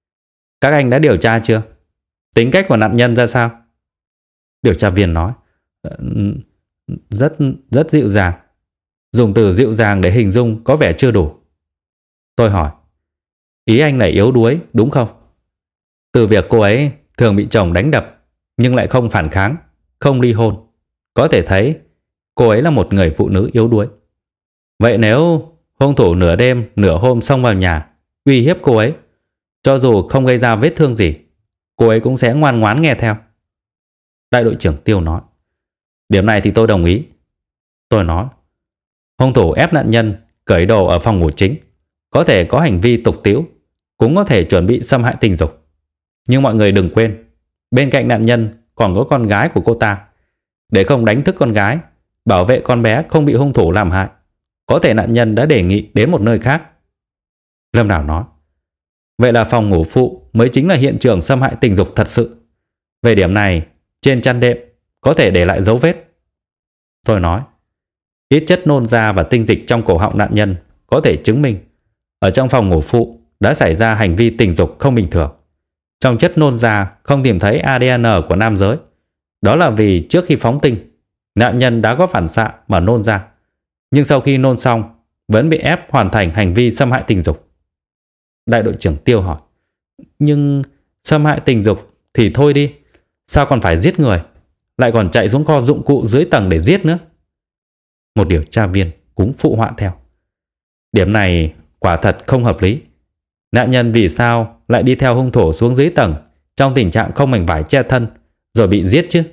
Các anh đã điều tra chưa? Tính cách của nạn nhân ra sao? Điều tra viên nói. Rất, rất dịu dàng. dùng từ dịu dàng để hình dung có vẻ chưa đủ. Tôi hỏi, ý anh là yếu đuối đúng không? Từ việc cô ấy thường bị chồng đánh đập nhưng lại không phản kháng, không ly hôn, có thể thấy cô ấy là một người phụ nữ yếu đuối. Vậy nếu hung thủ nửa đêm nửa hôm xông vào nhà uy hiếp cô ấy, cho dù không gây ra vết thương gì, cô ấy cũng sẽ ngoan ngoãn nghe theo. Đại đội trưởng Tiêu nói, điểm này thì tôi đồng ý. Tôi nói, hung thủ ép nạn nhân cởi đồ ở phòng ngủ chính, có thể có hành vi tục tĩu, cũng có thể chuẩn bị xâm hại tình dục. Nhưng mọi người đừng quên, bên cạnh nạn nhân còn có con gái của cô ta. Để không đánh thức con gái, bảo vệ con bé không bị hung thủ làm hại, có thể nạn nhân đã đề nghị đến một nơi khác. Lâm Đào nói, vậy là phòng ngủ phụ mới chính là hiện trường xâm hại tình dục thật sự. Về điểm này, trên chăn đệm có thể để lại dấu vết. Tôi nói, ít chất nôn ra và tinh dịch trong cổ họng nạn nhân có thể chứng minh ở trong phòng ngủ phụ đã xảy ra hành vi tình dục không bình thường. Trong chất nôn ra không tìm thấy a đê en của nam giới. Đó là vì trước khi phóng tinh, nạn nhân đã có phản xạ mà nôn ra, nhưng sau khi nôn xong vẫn bị ép hoàn thành hành vi xâm hại tình dục. Đại đội trưởng Tiêu hỏi, nhưng xâm hại tình dục thì thôi đi, sao còn phải giết người, lại còn chạy xuống kho dụng cụ dưới tầng để giết nữa? Một điều tra viên cũng phụ họa theo, điểm này quả thật không hợp lý. Nạn nhân vì sao lại đi theo hung thủ xuống dưới tầng trong tình trạng không mảnh vải che thân rồi bị giết chứ?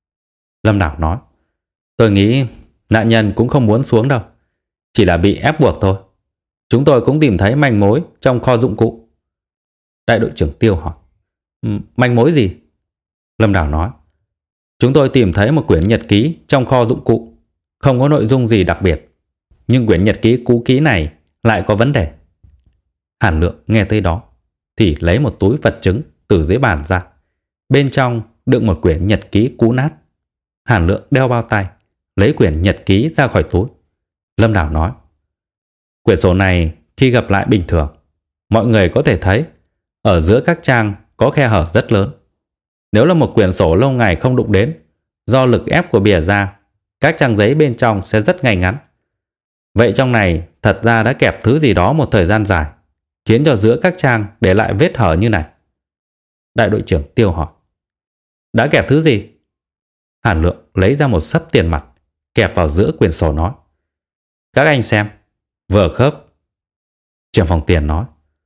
Lâm Đào nói, tôi nghĩ nạn nhân cũng không muốn xuống đâu, chỉ là bị ép buộc thôi. Chúng tôi cũng tìm thấy manh mối trong kho dụng cụ. Đại đội trưởng Tiêu hỏi, manh mối gì? Lâm Đào nói, chúng tôi tìm thấy một quyển nhật ký trong kho dụng cụ, không có nội dung gì đặc biệt, nhưng quyển nhật ký cũ kỹ này lại có vấn đề. Hàn Lượng nghe tới đó thì lấy một túi vật chứng từ dưới bàn ra, bên trong đựng một quyển nhật ký cũ nát. Hàn Lượng đeo bao tay, lấy quyển nhật ký ra khỏi túi. Lâm Đào nói, quyển sổ này khi gặp lại bình thường, mọi người có thể thấy ở giữa các trang có khe hở rất lớn. Nếu là một quyển sổ lâu ngày không đụng đến, do lực ép của bìa da, các trang giấy bên trong sẽ rất ngay ngắn. Vậy trong này thật ra đã kẹp thứ gì đó một thời gian dài, khiến cho giữa các trang để lại vết hở như này. Đại đội trưởng Tiêu hỏi, đã kẹp thứ gì? Hàn Lượng lấy ra một xấp tiền mặt, kẹp vào giữa quyển sổ nói, các anh xem, vừa khớp. Trưởng phòng tiền nói,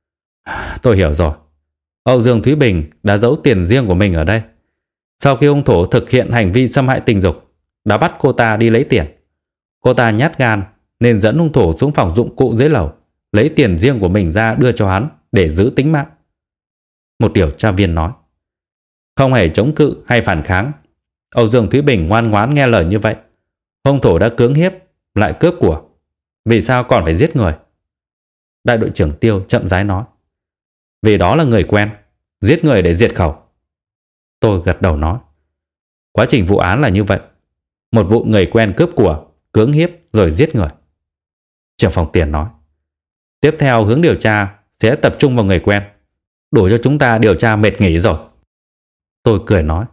tôi hiểu rồi. Âu Dương Thúy Bình đã giấu tiền riêng của mình ở đây. Sau khi hung thủ thực hiện hành vi xâm hại tình dục, đã bắt cô ta đi lấy tiền. Cô ta nhát gan nên dẫn hung thủ xuống phòng dụng cụ dưới lầu, lấy tiền riêng của mình ra đưa cho hắn để giữ tính mạng. Một điều tra viên nói, không hề chống cự hay phản kháng, Âu Dương Thúy Bình ngoan ngoãn nghe lời như vậy. Hung thủ đã cưỡng hiếp lại cướp của, vì sao còn phải giết người? Đại đội trưởng Tiêu chậm rãi nói, vì đó là người quen, giết người để diệt khẩu. Tôi gật đầu nói, quá trình vụ án là như vậy, một vụ người quen cướp của, cưỡng hiếp rồi giết người. Trưởng phòng tiền nói, tiếp theo hướng điều tra sẽ tập trung vào người quen, đủ cho chúng ta điều tra mệt nghỉ rồi. Tôi cười nói,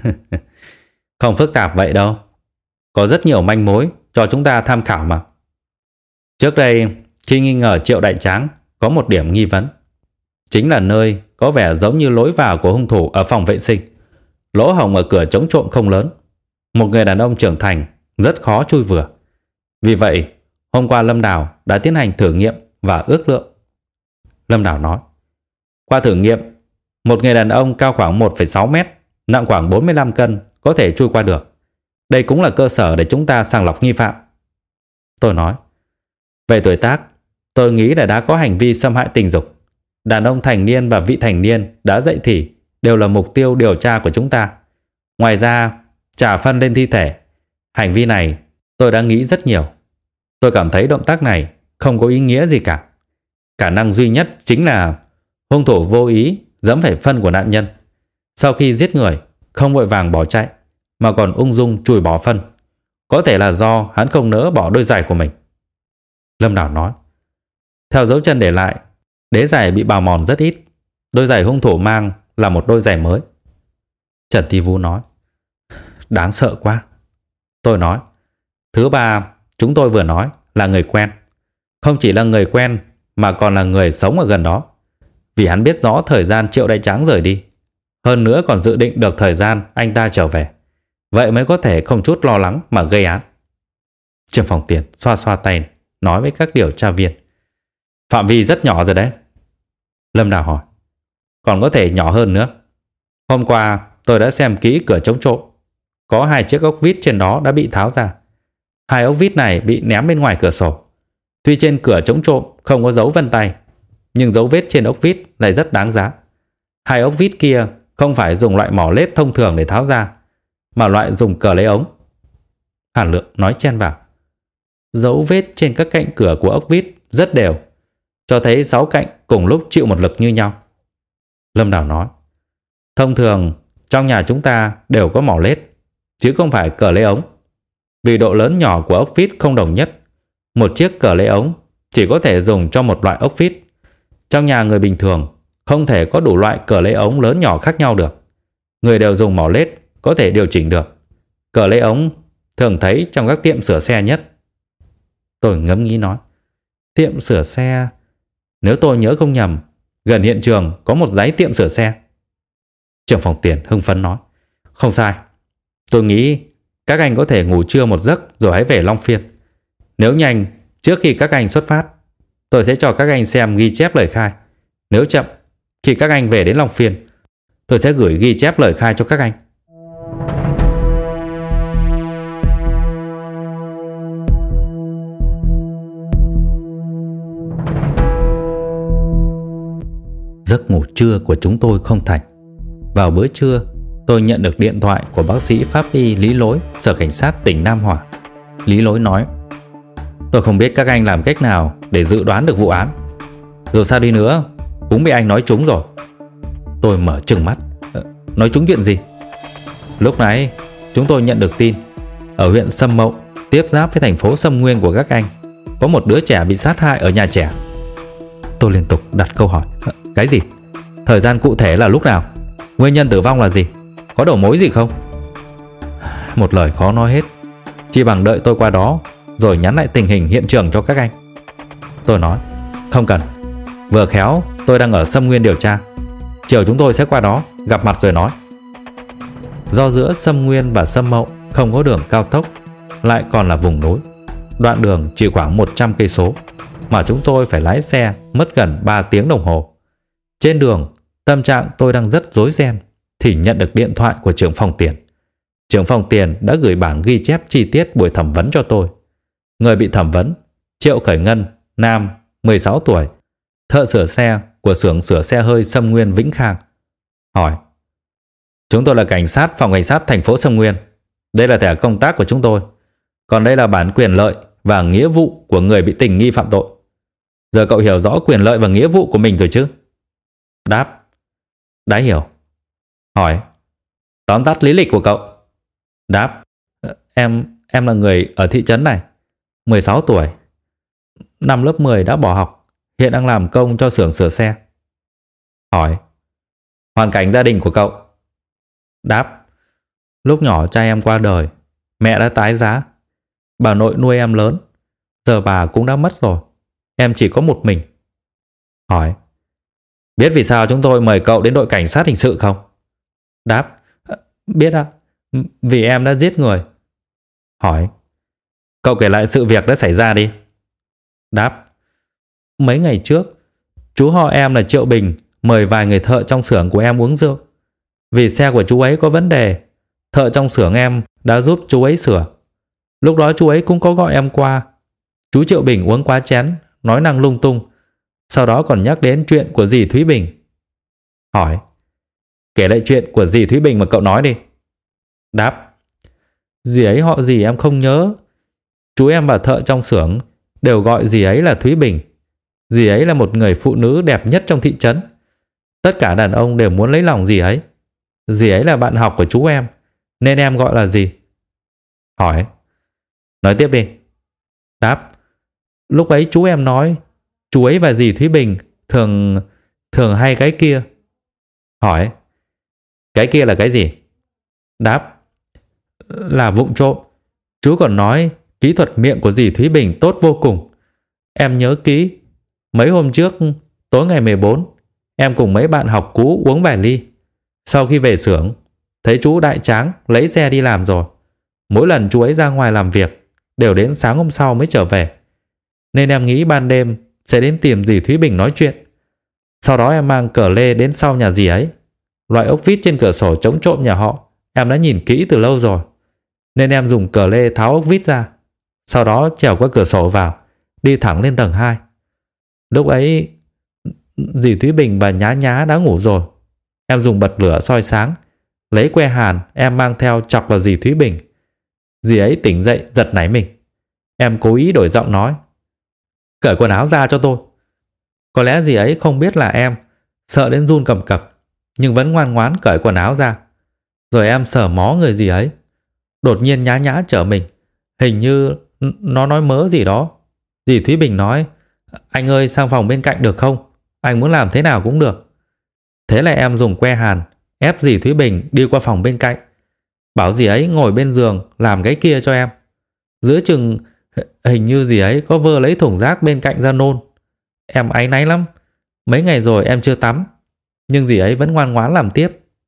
không phức tạp vậy đâu, có rất nhiều manh mối cho chúng ta tham khảo mà. Trước đây khi nghi ngờ Triệu Đại Tráng có một điểm nghi vấn, chính là nơi có vẻ giống như lối vào của hung thủ ở phòng vệ sinh. Lỗ hổng ở cửa chống trộm không lớn, một người đàn ông trưởng thành rất khó chui vừa. Vì vậy hôm qua Lâm Đào đã tiến hành thử nghiệm và ước lượng. Lâm Đào nói, qua thử nghiệm, một người đàn ông cao khoảng một phẩy sáu mét, nặng khoảng bốn mươi lăm cân có thể chui qua được. Đây cũng là cơ sở để chúng ta sàng lọc nghi phạm. Tôi nói, về tuổi tác, tôi nghĩ là đã có hành vi xâm hại tình dục. Đàn ông thành niên và vị thành niên đã dậy thì đều là mục tiêu điều tra của chúng ta. Ngoài ra, trả phân lên thi thể. Hành vi này tôi đã nghĩ rất nhiều. Tôi cảm thấy động tác này không có ý nghĩa gì cả. Khả năng duy nhất chính là hung thủ vô ý giẫm phải phân của nạn nhân. Sau khi giết người, không vội vàng bỏ chạy, mà còn ung dung chùi bỏ phân. Có thể là do hắn không nỡ bỏ đôi giày của mình. Lâm Đào nói, theo dấu chân để lại, đế giày bị bào mòn rất ít. Đôi giày hung thủ mang là một đôi giày mới. Trần Thi Vũ nói, đáng sợ quá. Tôi nói, thứ ba chúng tôi vừa nói là người quen. Không chỉ là người quen mà còn là người sống ở gần đó. Vì hắn biết rõ thời gian Triệu Đại Tráng rời đi, hơn nữa còn dự định được thời gian anh ta trở về, vậy mới có thể không chút lo lắng mà gây án. Trương Phong Tiền xoa xoa tay, nói với các điều tra viên: phạm vi rất nhỏ rồi đấy. Lâm Đào hỏi: còn có thể nhỏ hơn nữa? Hôm qua tôi đã xem kỹ cửa chống trộm, có hai chiếc ốc vít trên đó đã bị tháo ra. Hai ốc vít này bị ném bên ngoài cửa sổ. Tuy trên cửa chống trộm không có dấu vân tay, nhưng dấu vết trên ốc vít lại rất đáng giá. Hai ốc vít kia không phải dùng loại mỏ lết thông thường để tháo ra, mà loại dùng cờ lấy ống. Hàn Lượng nói chen vào: dấu vết trên các cạnh cửa của ốc vít rất đều, cho thấy sáu cạnh cùng lúc chịu một lực như nhau. Lâm Đào nói: thông thường trong nhà chúng ta đều có mỏ lết, chứ không phải cờ lấy ống. Vì độ lớn nhỏ của ốc vít không đồng nhất, một chiếc cờ lấy ống chỉ có thể dùng cho một loại ốc vít. Trong nhà người bình thường không thể có đủ loại cờ lấy ống lớn nhỏ khác nhau được. Người đều dùng mỏ lết có thể điều chỉnh được. Cờ lấy ống thường thấy trong các tiệm sửa xe nhất. Tôi ngẫm nghĩ nói: tiệm sửa xe? Nếu tôi nhớ không nhầm, gần hiện trường có một dãy tiệm sửa xe. Trương Phong Tiền hưng phấn nói: không sai. Tôi nghĩ các anh có thể ngủ trưa một giấc rồi hãy về Long Phiên. Nếu nhanh, trước khi các anh xuất phát, tôi sẽ cho các anh xem ghi chép lời khai. Nếu chậm, khi các anh về đến Long Phiên, tôi sẽ gửi ghi chép lời khai cho các anh. Giấc ngủ trưa của chúng tôi không thành. Vào bữa trưa, tôi nhận được điện thoại của bác sĩ pháp y Lý Lối, Sở Cảnh sát tỉnh Nam Hòa. Lý Lối nói: tôi không biết các anh làm cách nào để dự đoán được vụ án. Dù sao đi nữa, cũng bị anh nói trúng rồi. Tôi mở trừng mắt: nói trúng chuyện gì? Lúc nãy chúng tôi nhận được tin, ở huyện Sâm Mậu, tiếp giáp với thành phố Sâm Nguyên của các anh, có một đứa trẻ bị sát hại ở nhà trẻ. Tôi liên tục đặt câu hỏi: cái gì? Thời gian cụ thể là lúc nào? Nguyên nhân tử vong là gì? Có đầu mối gì không? Một lời khó nói hết, chỉ bằng đợi tôi qua đó rồi nhắn lại tình hình hiện trường cho các anh. Tôi nói: không cần, vừa khéo tôi đang ở Sâm Nguyên điều tra, chiều chúng tôi sẽ qua đó gặp mặt rồi nói. Do giữa Sâm Nguyên và Sâm Mậu không có đường cao tốc, lại còn là vùng núi, đoạn đường chỉ khoảng một trăm cây số, mà chúng tôi phải lái xe mất gần ba tiếng đồng hồ. Trên đường, tâm trạng tôi đang rất rối ren thì nhận được điện thoại của trưởng phòng tiền. Trưởng phòng tiền đã gửi bảng ghi chép chi tiết buổi thẩm vấn cho tôi. Người bị thẩm vấn: Triệu Khởi Ngân, nam, mười sáu tuổi, thợ sửa xe của xưởng sửa xe hơi Sâm Nguyên Vĩnh Khang. Hỏi: chúng tôi là cảnh sát phòng cảnh sát thành phố Sâm Nguyên. Đây là thẻ công tác của chúng tôi. Còn đây là bản quyền lợi và nghĩa vụ của người bị tình nghi phạm tội. Giờ cậu hiểu rõ quyền lợi và nghĩa vụ của mình rồi chứ? Đáp: đã hiểu. Hỏi: tóm tắt lý lịch của cậu. Đáp: Em em là người ở thị trấn này, mười sáu tuổi, năm lớp mười đã bỏ học, hiện đang làm công cho xưởng sửa xe. Hỏi: hoàn cảnh gia đình của cậu. Đáp: lúc nhỏ cha em qua đời, mẹ đã tái giá, bà nội nuôi em lớn, giờ bà cũng đã mất rồi, em chỉ có một mình. Hỏi: biết vì sao chúng tôi mời cậu đến đội cảnh sát hình sự không? Đáp: biết ạ, vì em đã giết người. Hỏi: cậu kể lại sự việc đã xảy ra đi. Đáp: mấy ngày trước, chú họ em là Triệu Bình mời vài người thợ trong xưởng của em uống rượu. Vì xe của chú ấy có vấn đề, thợ trong xưởng em đã giúp chú ấy sửa. Lúc đó chú ấy cũng có gọi em qua. Chú Triệu Bình uống quá chén, nói năng lung tung, sau đó còn nhắc đến chuyện của dì Thúy Bình. Hỏi: kể lại chuyện của dì Thúy Bình mà cậu nói đi. Đáp: dì ấy họ dì em không nhớ. Chú em và thợ trong xưởng đều gọi dì ấy là Thúy Bình. Dì ấy là một người phụ nữ đẹp nhất trong thị trấn. Tất cả đàn ông đều muốn lấy lòng dì ấy. Dì ấy là bạn học của chú em, nên em gọi là dì. Hỏi: nói tiếp đi. Đáp: lúc ấy chú em nói chú ấy và dì Thúy Bình thường thường hay cái kia. Hỏi: cái kia là cái gì? Đáp: là vụng trộm. Chú còn nói kỹ thuật miệng của dì Thúy Bình tốt vô cùng. Em nhớ kỹ, mấy hôm trước, tối ngày mười bốn, em cùng mấy bạn học cũ uống vài ly. Sau khi về xưởng, thấy chú Đại Tráng lấy xe đi làm rồi. Mỗi lần chú ấy ra ngoài làm việc đều đến sáng hôm sau mới trở về, nên em nghĩ ban đêm sẽ đến tìm dì Thúy Bình nói chuyện. Sau đó em mang cờ lê đến sau nhà dì ấy. Loại ốc vít trên cửa sổ chống trộm nhà họ em đã nhìn kỹ từ lâu rồi, nên em dùng cờ lê tháo ốc vít ra, sau đó trèo qua cửa sổ vào, đi thẳng lên tầng hai. Lúc ấy dì Thúy Bình và Nhá Nhá đã ngủ rồi. Em dùng bật lửa soi sáng, lấy que hàn em mang theo chọc vào dì Thúy Bình. Dì ấy tỉnh dậy giật nảy mình. Em cố ý đổi giọng nói: "Cởi quần áo ra cho tôi." Có lẽ dì ấy không biết là em, sợ đến run cầm cập, nhưng vẫn ngoan ngoãn cởi quần áo ra. Rồi em sờ mó người dì ấy. Đột nhiên Nhá Nhá trở mình, hình như nó nói mớ gì đó. Dì Thúy Bình nói: "Anh ơi, sang phòng bên cạnh được không? Anh muốn làm thế nào cũng được." Thế là em dùng que hàn ép dì Thúy Bình đi qua phòng bên cạnh, bảo dì ấy ngồi bên giường làm cái kia cho em. Giữa chừng hình như dì ấy có vơ lấy thùng rác bên cạnh ra nôn. Em áy náy lắm. Mấy ngày rồi em chưa tắm, nhưng dì ấy vẫn ngoan ngoãn làm tiếp.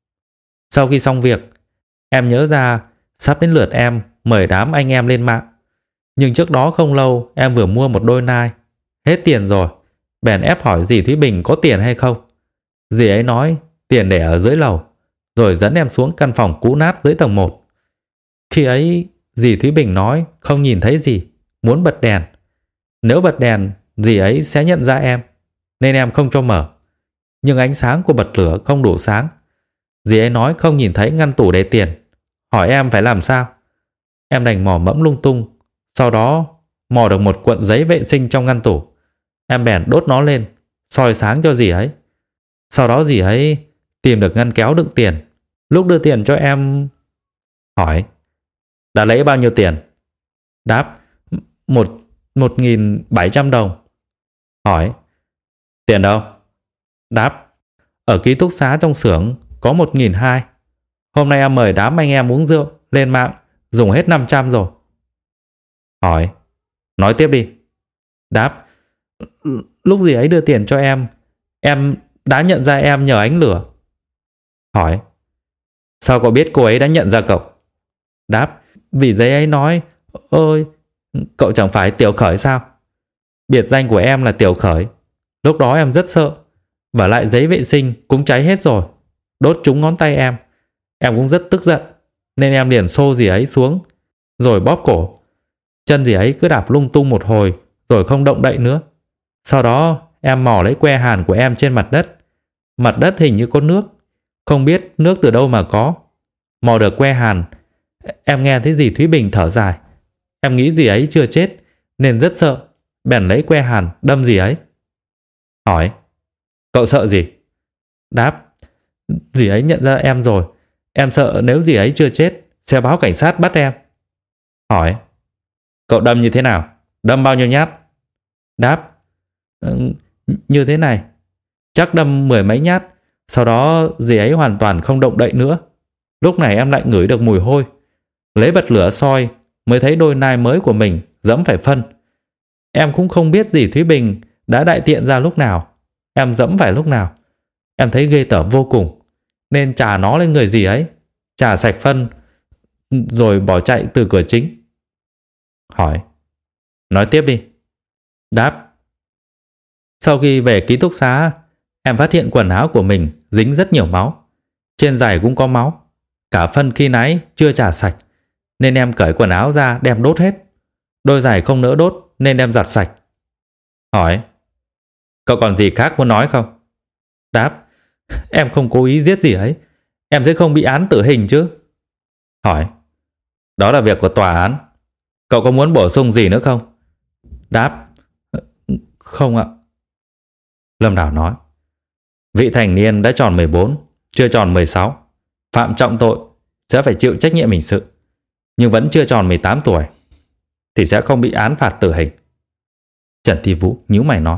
Sau khi xong việc, em nhớ ra sắp đến lượt em mời đám anh em lên mạng. Nhưng trước đó không lâu em vừa mua một đôi nai, hết tiền rồi, bèn ép hỏi dì Thúy Bình có tiền hay không. Dì ấy nói tiền để ở dưới lầu, rồi dẫn em xuống căn phòng cũ nát dưới tầng một. Khi ấy dì Thúy Bình nói không nhìn thấy gì, muốn bật đèn. Nếu bật đèn dì ấy sẽ nhận ra em, nên em không cho mở. Nhưng ánh sáng của bật lửa không đủ sáng. Dì ấy nói không nhìn thấy ngăn tủ để tiền, hỏi em phải làm sao. Em đành mò mẫm lung tung. Sau đó mò được một cuộn giấy vệ sinh trong ngăn tủ. Em bèn đốt nó lên, soi sáng cho dì ấy. Sau đó dì ấy tìm được ngăn kéo đựng tiền. Lúc đưa tiền cho em, hỏi: "Đã lấy bao nhiêu tiền?" Đáp: Một một nghìn bảy trăm đồng. Hỏi: "Tiền đâu?" Đáp: "Ở ký túc xá trong xưởng có một nghìn hai. Hôm nay em mời đám anh em uống rượu, lên mạng dùng hết năm trăm rồi." Hỏi: "Nói tiếp đi." Đáp: "Lúc dì ấy đưa tiền cho em, em đã nhận ra em nhờ ánh lửa." Hỏi: "Sao cậu biết cô ấy đã nhận ra cậu?" Đáp: "Vì giấy ấy nói, ơi, cậu chẳng phải Tiểu Khởi sao? Biệt danh của em là Tiểu Khởi. Lúc đó em rất sợ, và lại giấy vệ sinh cũng cháy hết rồi, đốt trúng ngón tay em. Em cũng rất tức giận, nên em liền xô dì ấy xuống, rồi bóp cổ. Chân dì ấy cứ đạp lung tung một hồi, rồi không động đậy nữa. Sau đó em mò lấy que hàn của em trên mặt đất. Mặt đất hình như có nước, không biết nước từ đâu mà có. Mò được que hàn, em nghe thấy dì Thúy Bình thở dài. Em nghĩ dì ấy chưa chết, nên rất sợ, bèn lấy que hàn đâm dì ấy." Hỏi: "Cậu sợ gì?" Đáp: "Dì ấy nhận ra em rồi. Em sợ nếu dì ấy chưa chết sẽ báo cảnh sát bắt em." Hỏi: "Cậu đâm như thế nào? Đâm bao nhiêu nhát?" Đáp: "Ừ, như thế này. Chắc đâm mười mấy nhát. Sau đó dì ấy hoàn toàn không động đậy nữa. Lúc này em lại ngửi được mùi hôi. Lấy bật lửa soi mới thấy đôi nai mới của mình dẫm phải phân. Em cũng không biết dì Thúy Bình đã đại tiện ra lúc nào, em dẫm phải lúc nào. Em thấy ghê tởm vô cùng, nên chà nó lên người dì ấy, chà sạch phân, rồi bỏ chạy từ cửa chính." Hỏi: "Nói tiếp đi." Đáp: "Sau khi về ký túc xá, em phát hiện quần áo của mình dính rất nhiều máu. Trên giày cũng có máu. Cả phân khi nãy chưa chà sạch, nên em cởi quần áo ra đem đốt hết. Đôi giày không nỡ đốt nên em giặt sạch." Hỏi: "Cậu còn gì khác muốn nói không?" Đáp: "Em không cố ý giết gì ấy. Em sẽ không bị án tử hình chứ." Hỏi: "Đó là việc của tòa án. Cậu có muốn bổ sung gì nữa không?" Đáp: "Không ạ." Lâm Đào nói: "Vị thành niên đã tròn mười bốn, chưa tròn mười sáu, phạm trọng tội sẽ phải chịu trách nhiệm hình sự, nhưng vẫn chưa tròn mười tám tuổi thì sẽ không bị án phạt tử hình." Trần Thi Vũ nhíu mày nói: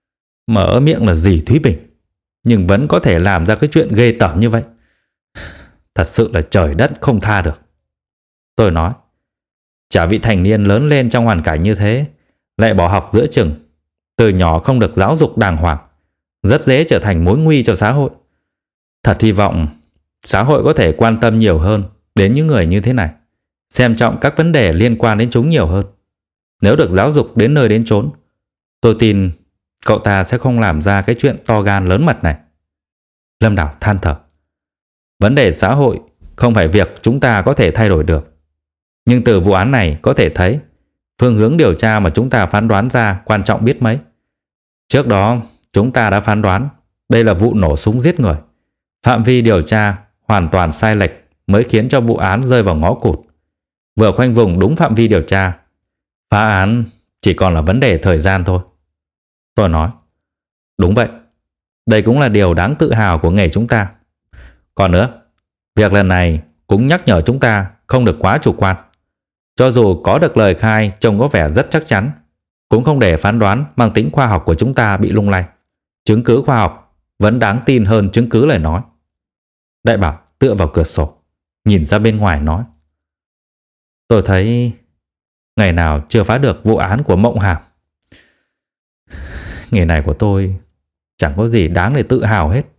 "Mở miệng là dì Thúy Bình, nhưng vẫn có thể làm ra cái chuyện ghê tởm như vậy. Thật sự là trời đất không tha được." Tôi nói: Chả vị thành niên lớn lên trong hoàn cảnh như thế lại bỏ học giữa chừng, từ nhỏ không được giáo dục đàng hoàng, rất dễ trở thành mối nguy cho xã hội. Thật hy vọng xã hội có thể quan tâm nhiều hơn đến những người như thế này, xem trọng các vấn đề liên quan đến chúng nhiều hơn. Nếu được giáo dục đến nơi đến chốn, tôi tin cậu ta sẽ không làm ra cái chuyện to gan lớn mật này. Lâm Đào than thở. Vấn đề xã hội không phải việc chúng ta có thể thay đổi được. Nhưng từ vụ án này có thể thấy phương hướng điều tra mà chúng ta phán đoán ra quan trọng biết mấy. Trước đó chúng ta đã phán đoán đây là vụ nổ súng giết người. Phạm vi điều tra hoàn toàn sai lệch mới khiến cho vụ án rơi vào ngõ cụt. Vừa khoanh vùng đúng phạm vi điều tra, phá án chỉ còn là vấn đề thời gian thôi. Tôi nói. Đúng vậy. Đây cũng là điều đáng tự hào của nghề chúng ta. Còn nữa, việc lần này cũng nhắc nhở chúng ta không được quá chủ quan. Cho dù có được lời khai trông có vẻ rất chắc chắn, cũng không để phán đoán mang tính khoa học của chúng ta bị lung lay. Chứng cứ khoa học vẫn đáng tin hơn chứng cứ lời nói. Đại Bảo tựa vào cửa sổ, nhìn ra bên ngoài nói. Tôi thấy ngày nào chưa phá được vụ án của Mộng Hàm. Nghề này của tôi chẳng có gì đáng để tự hào hết.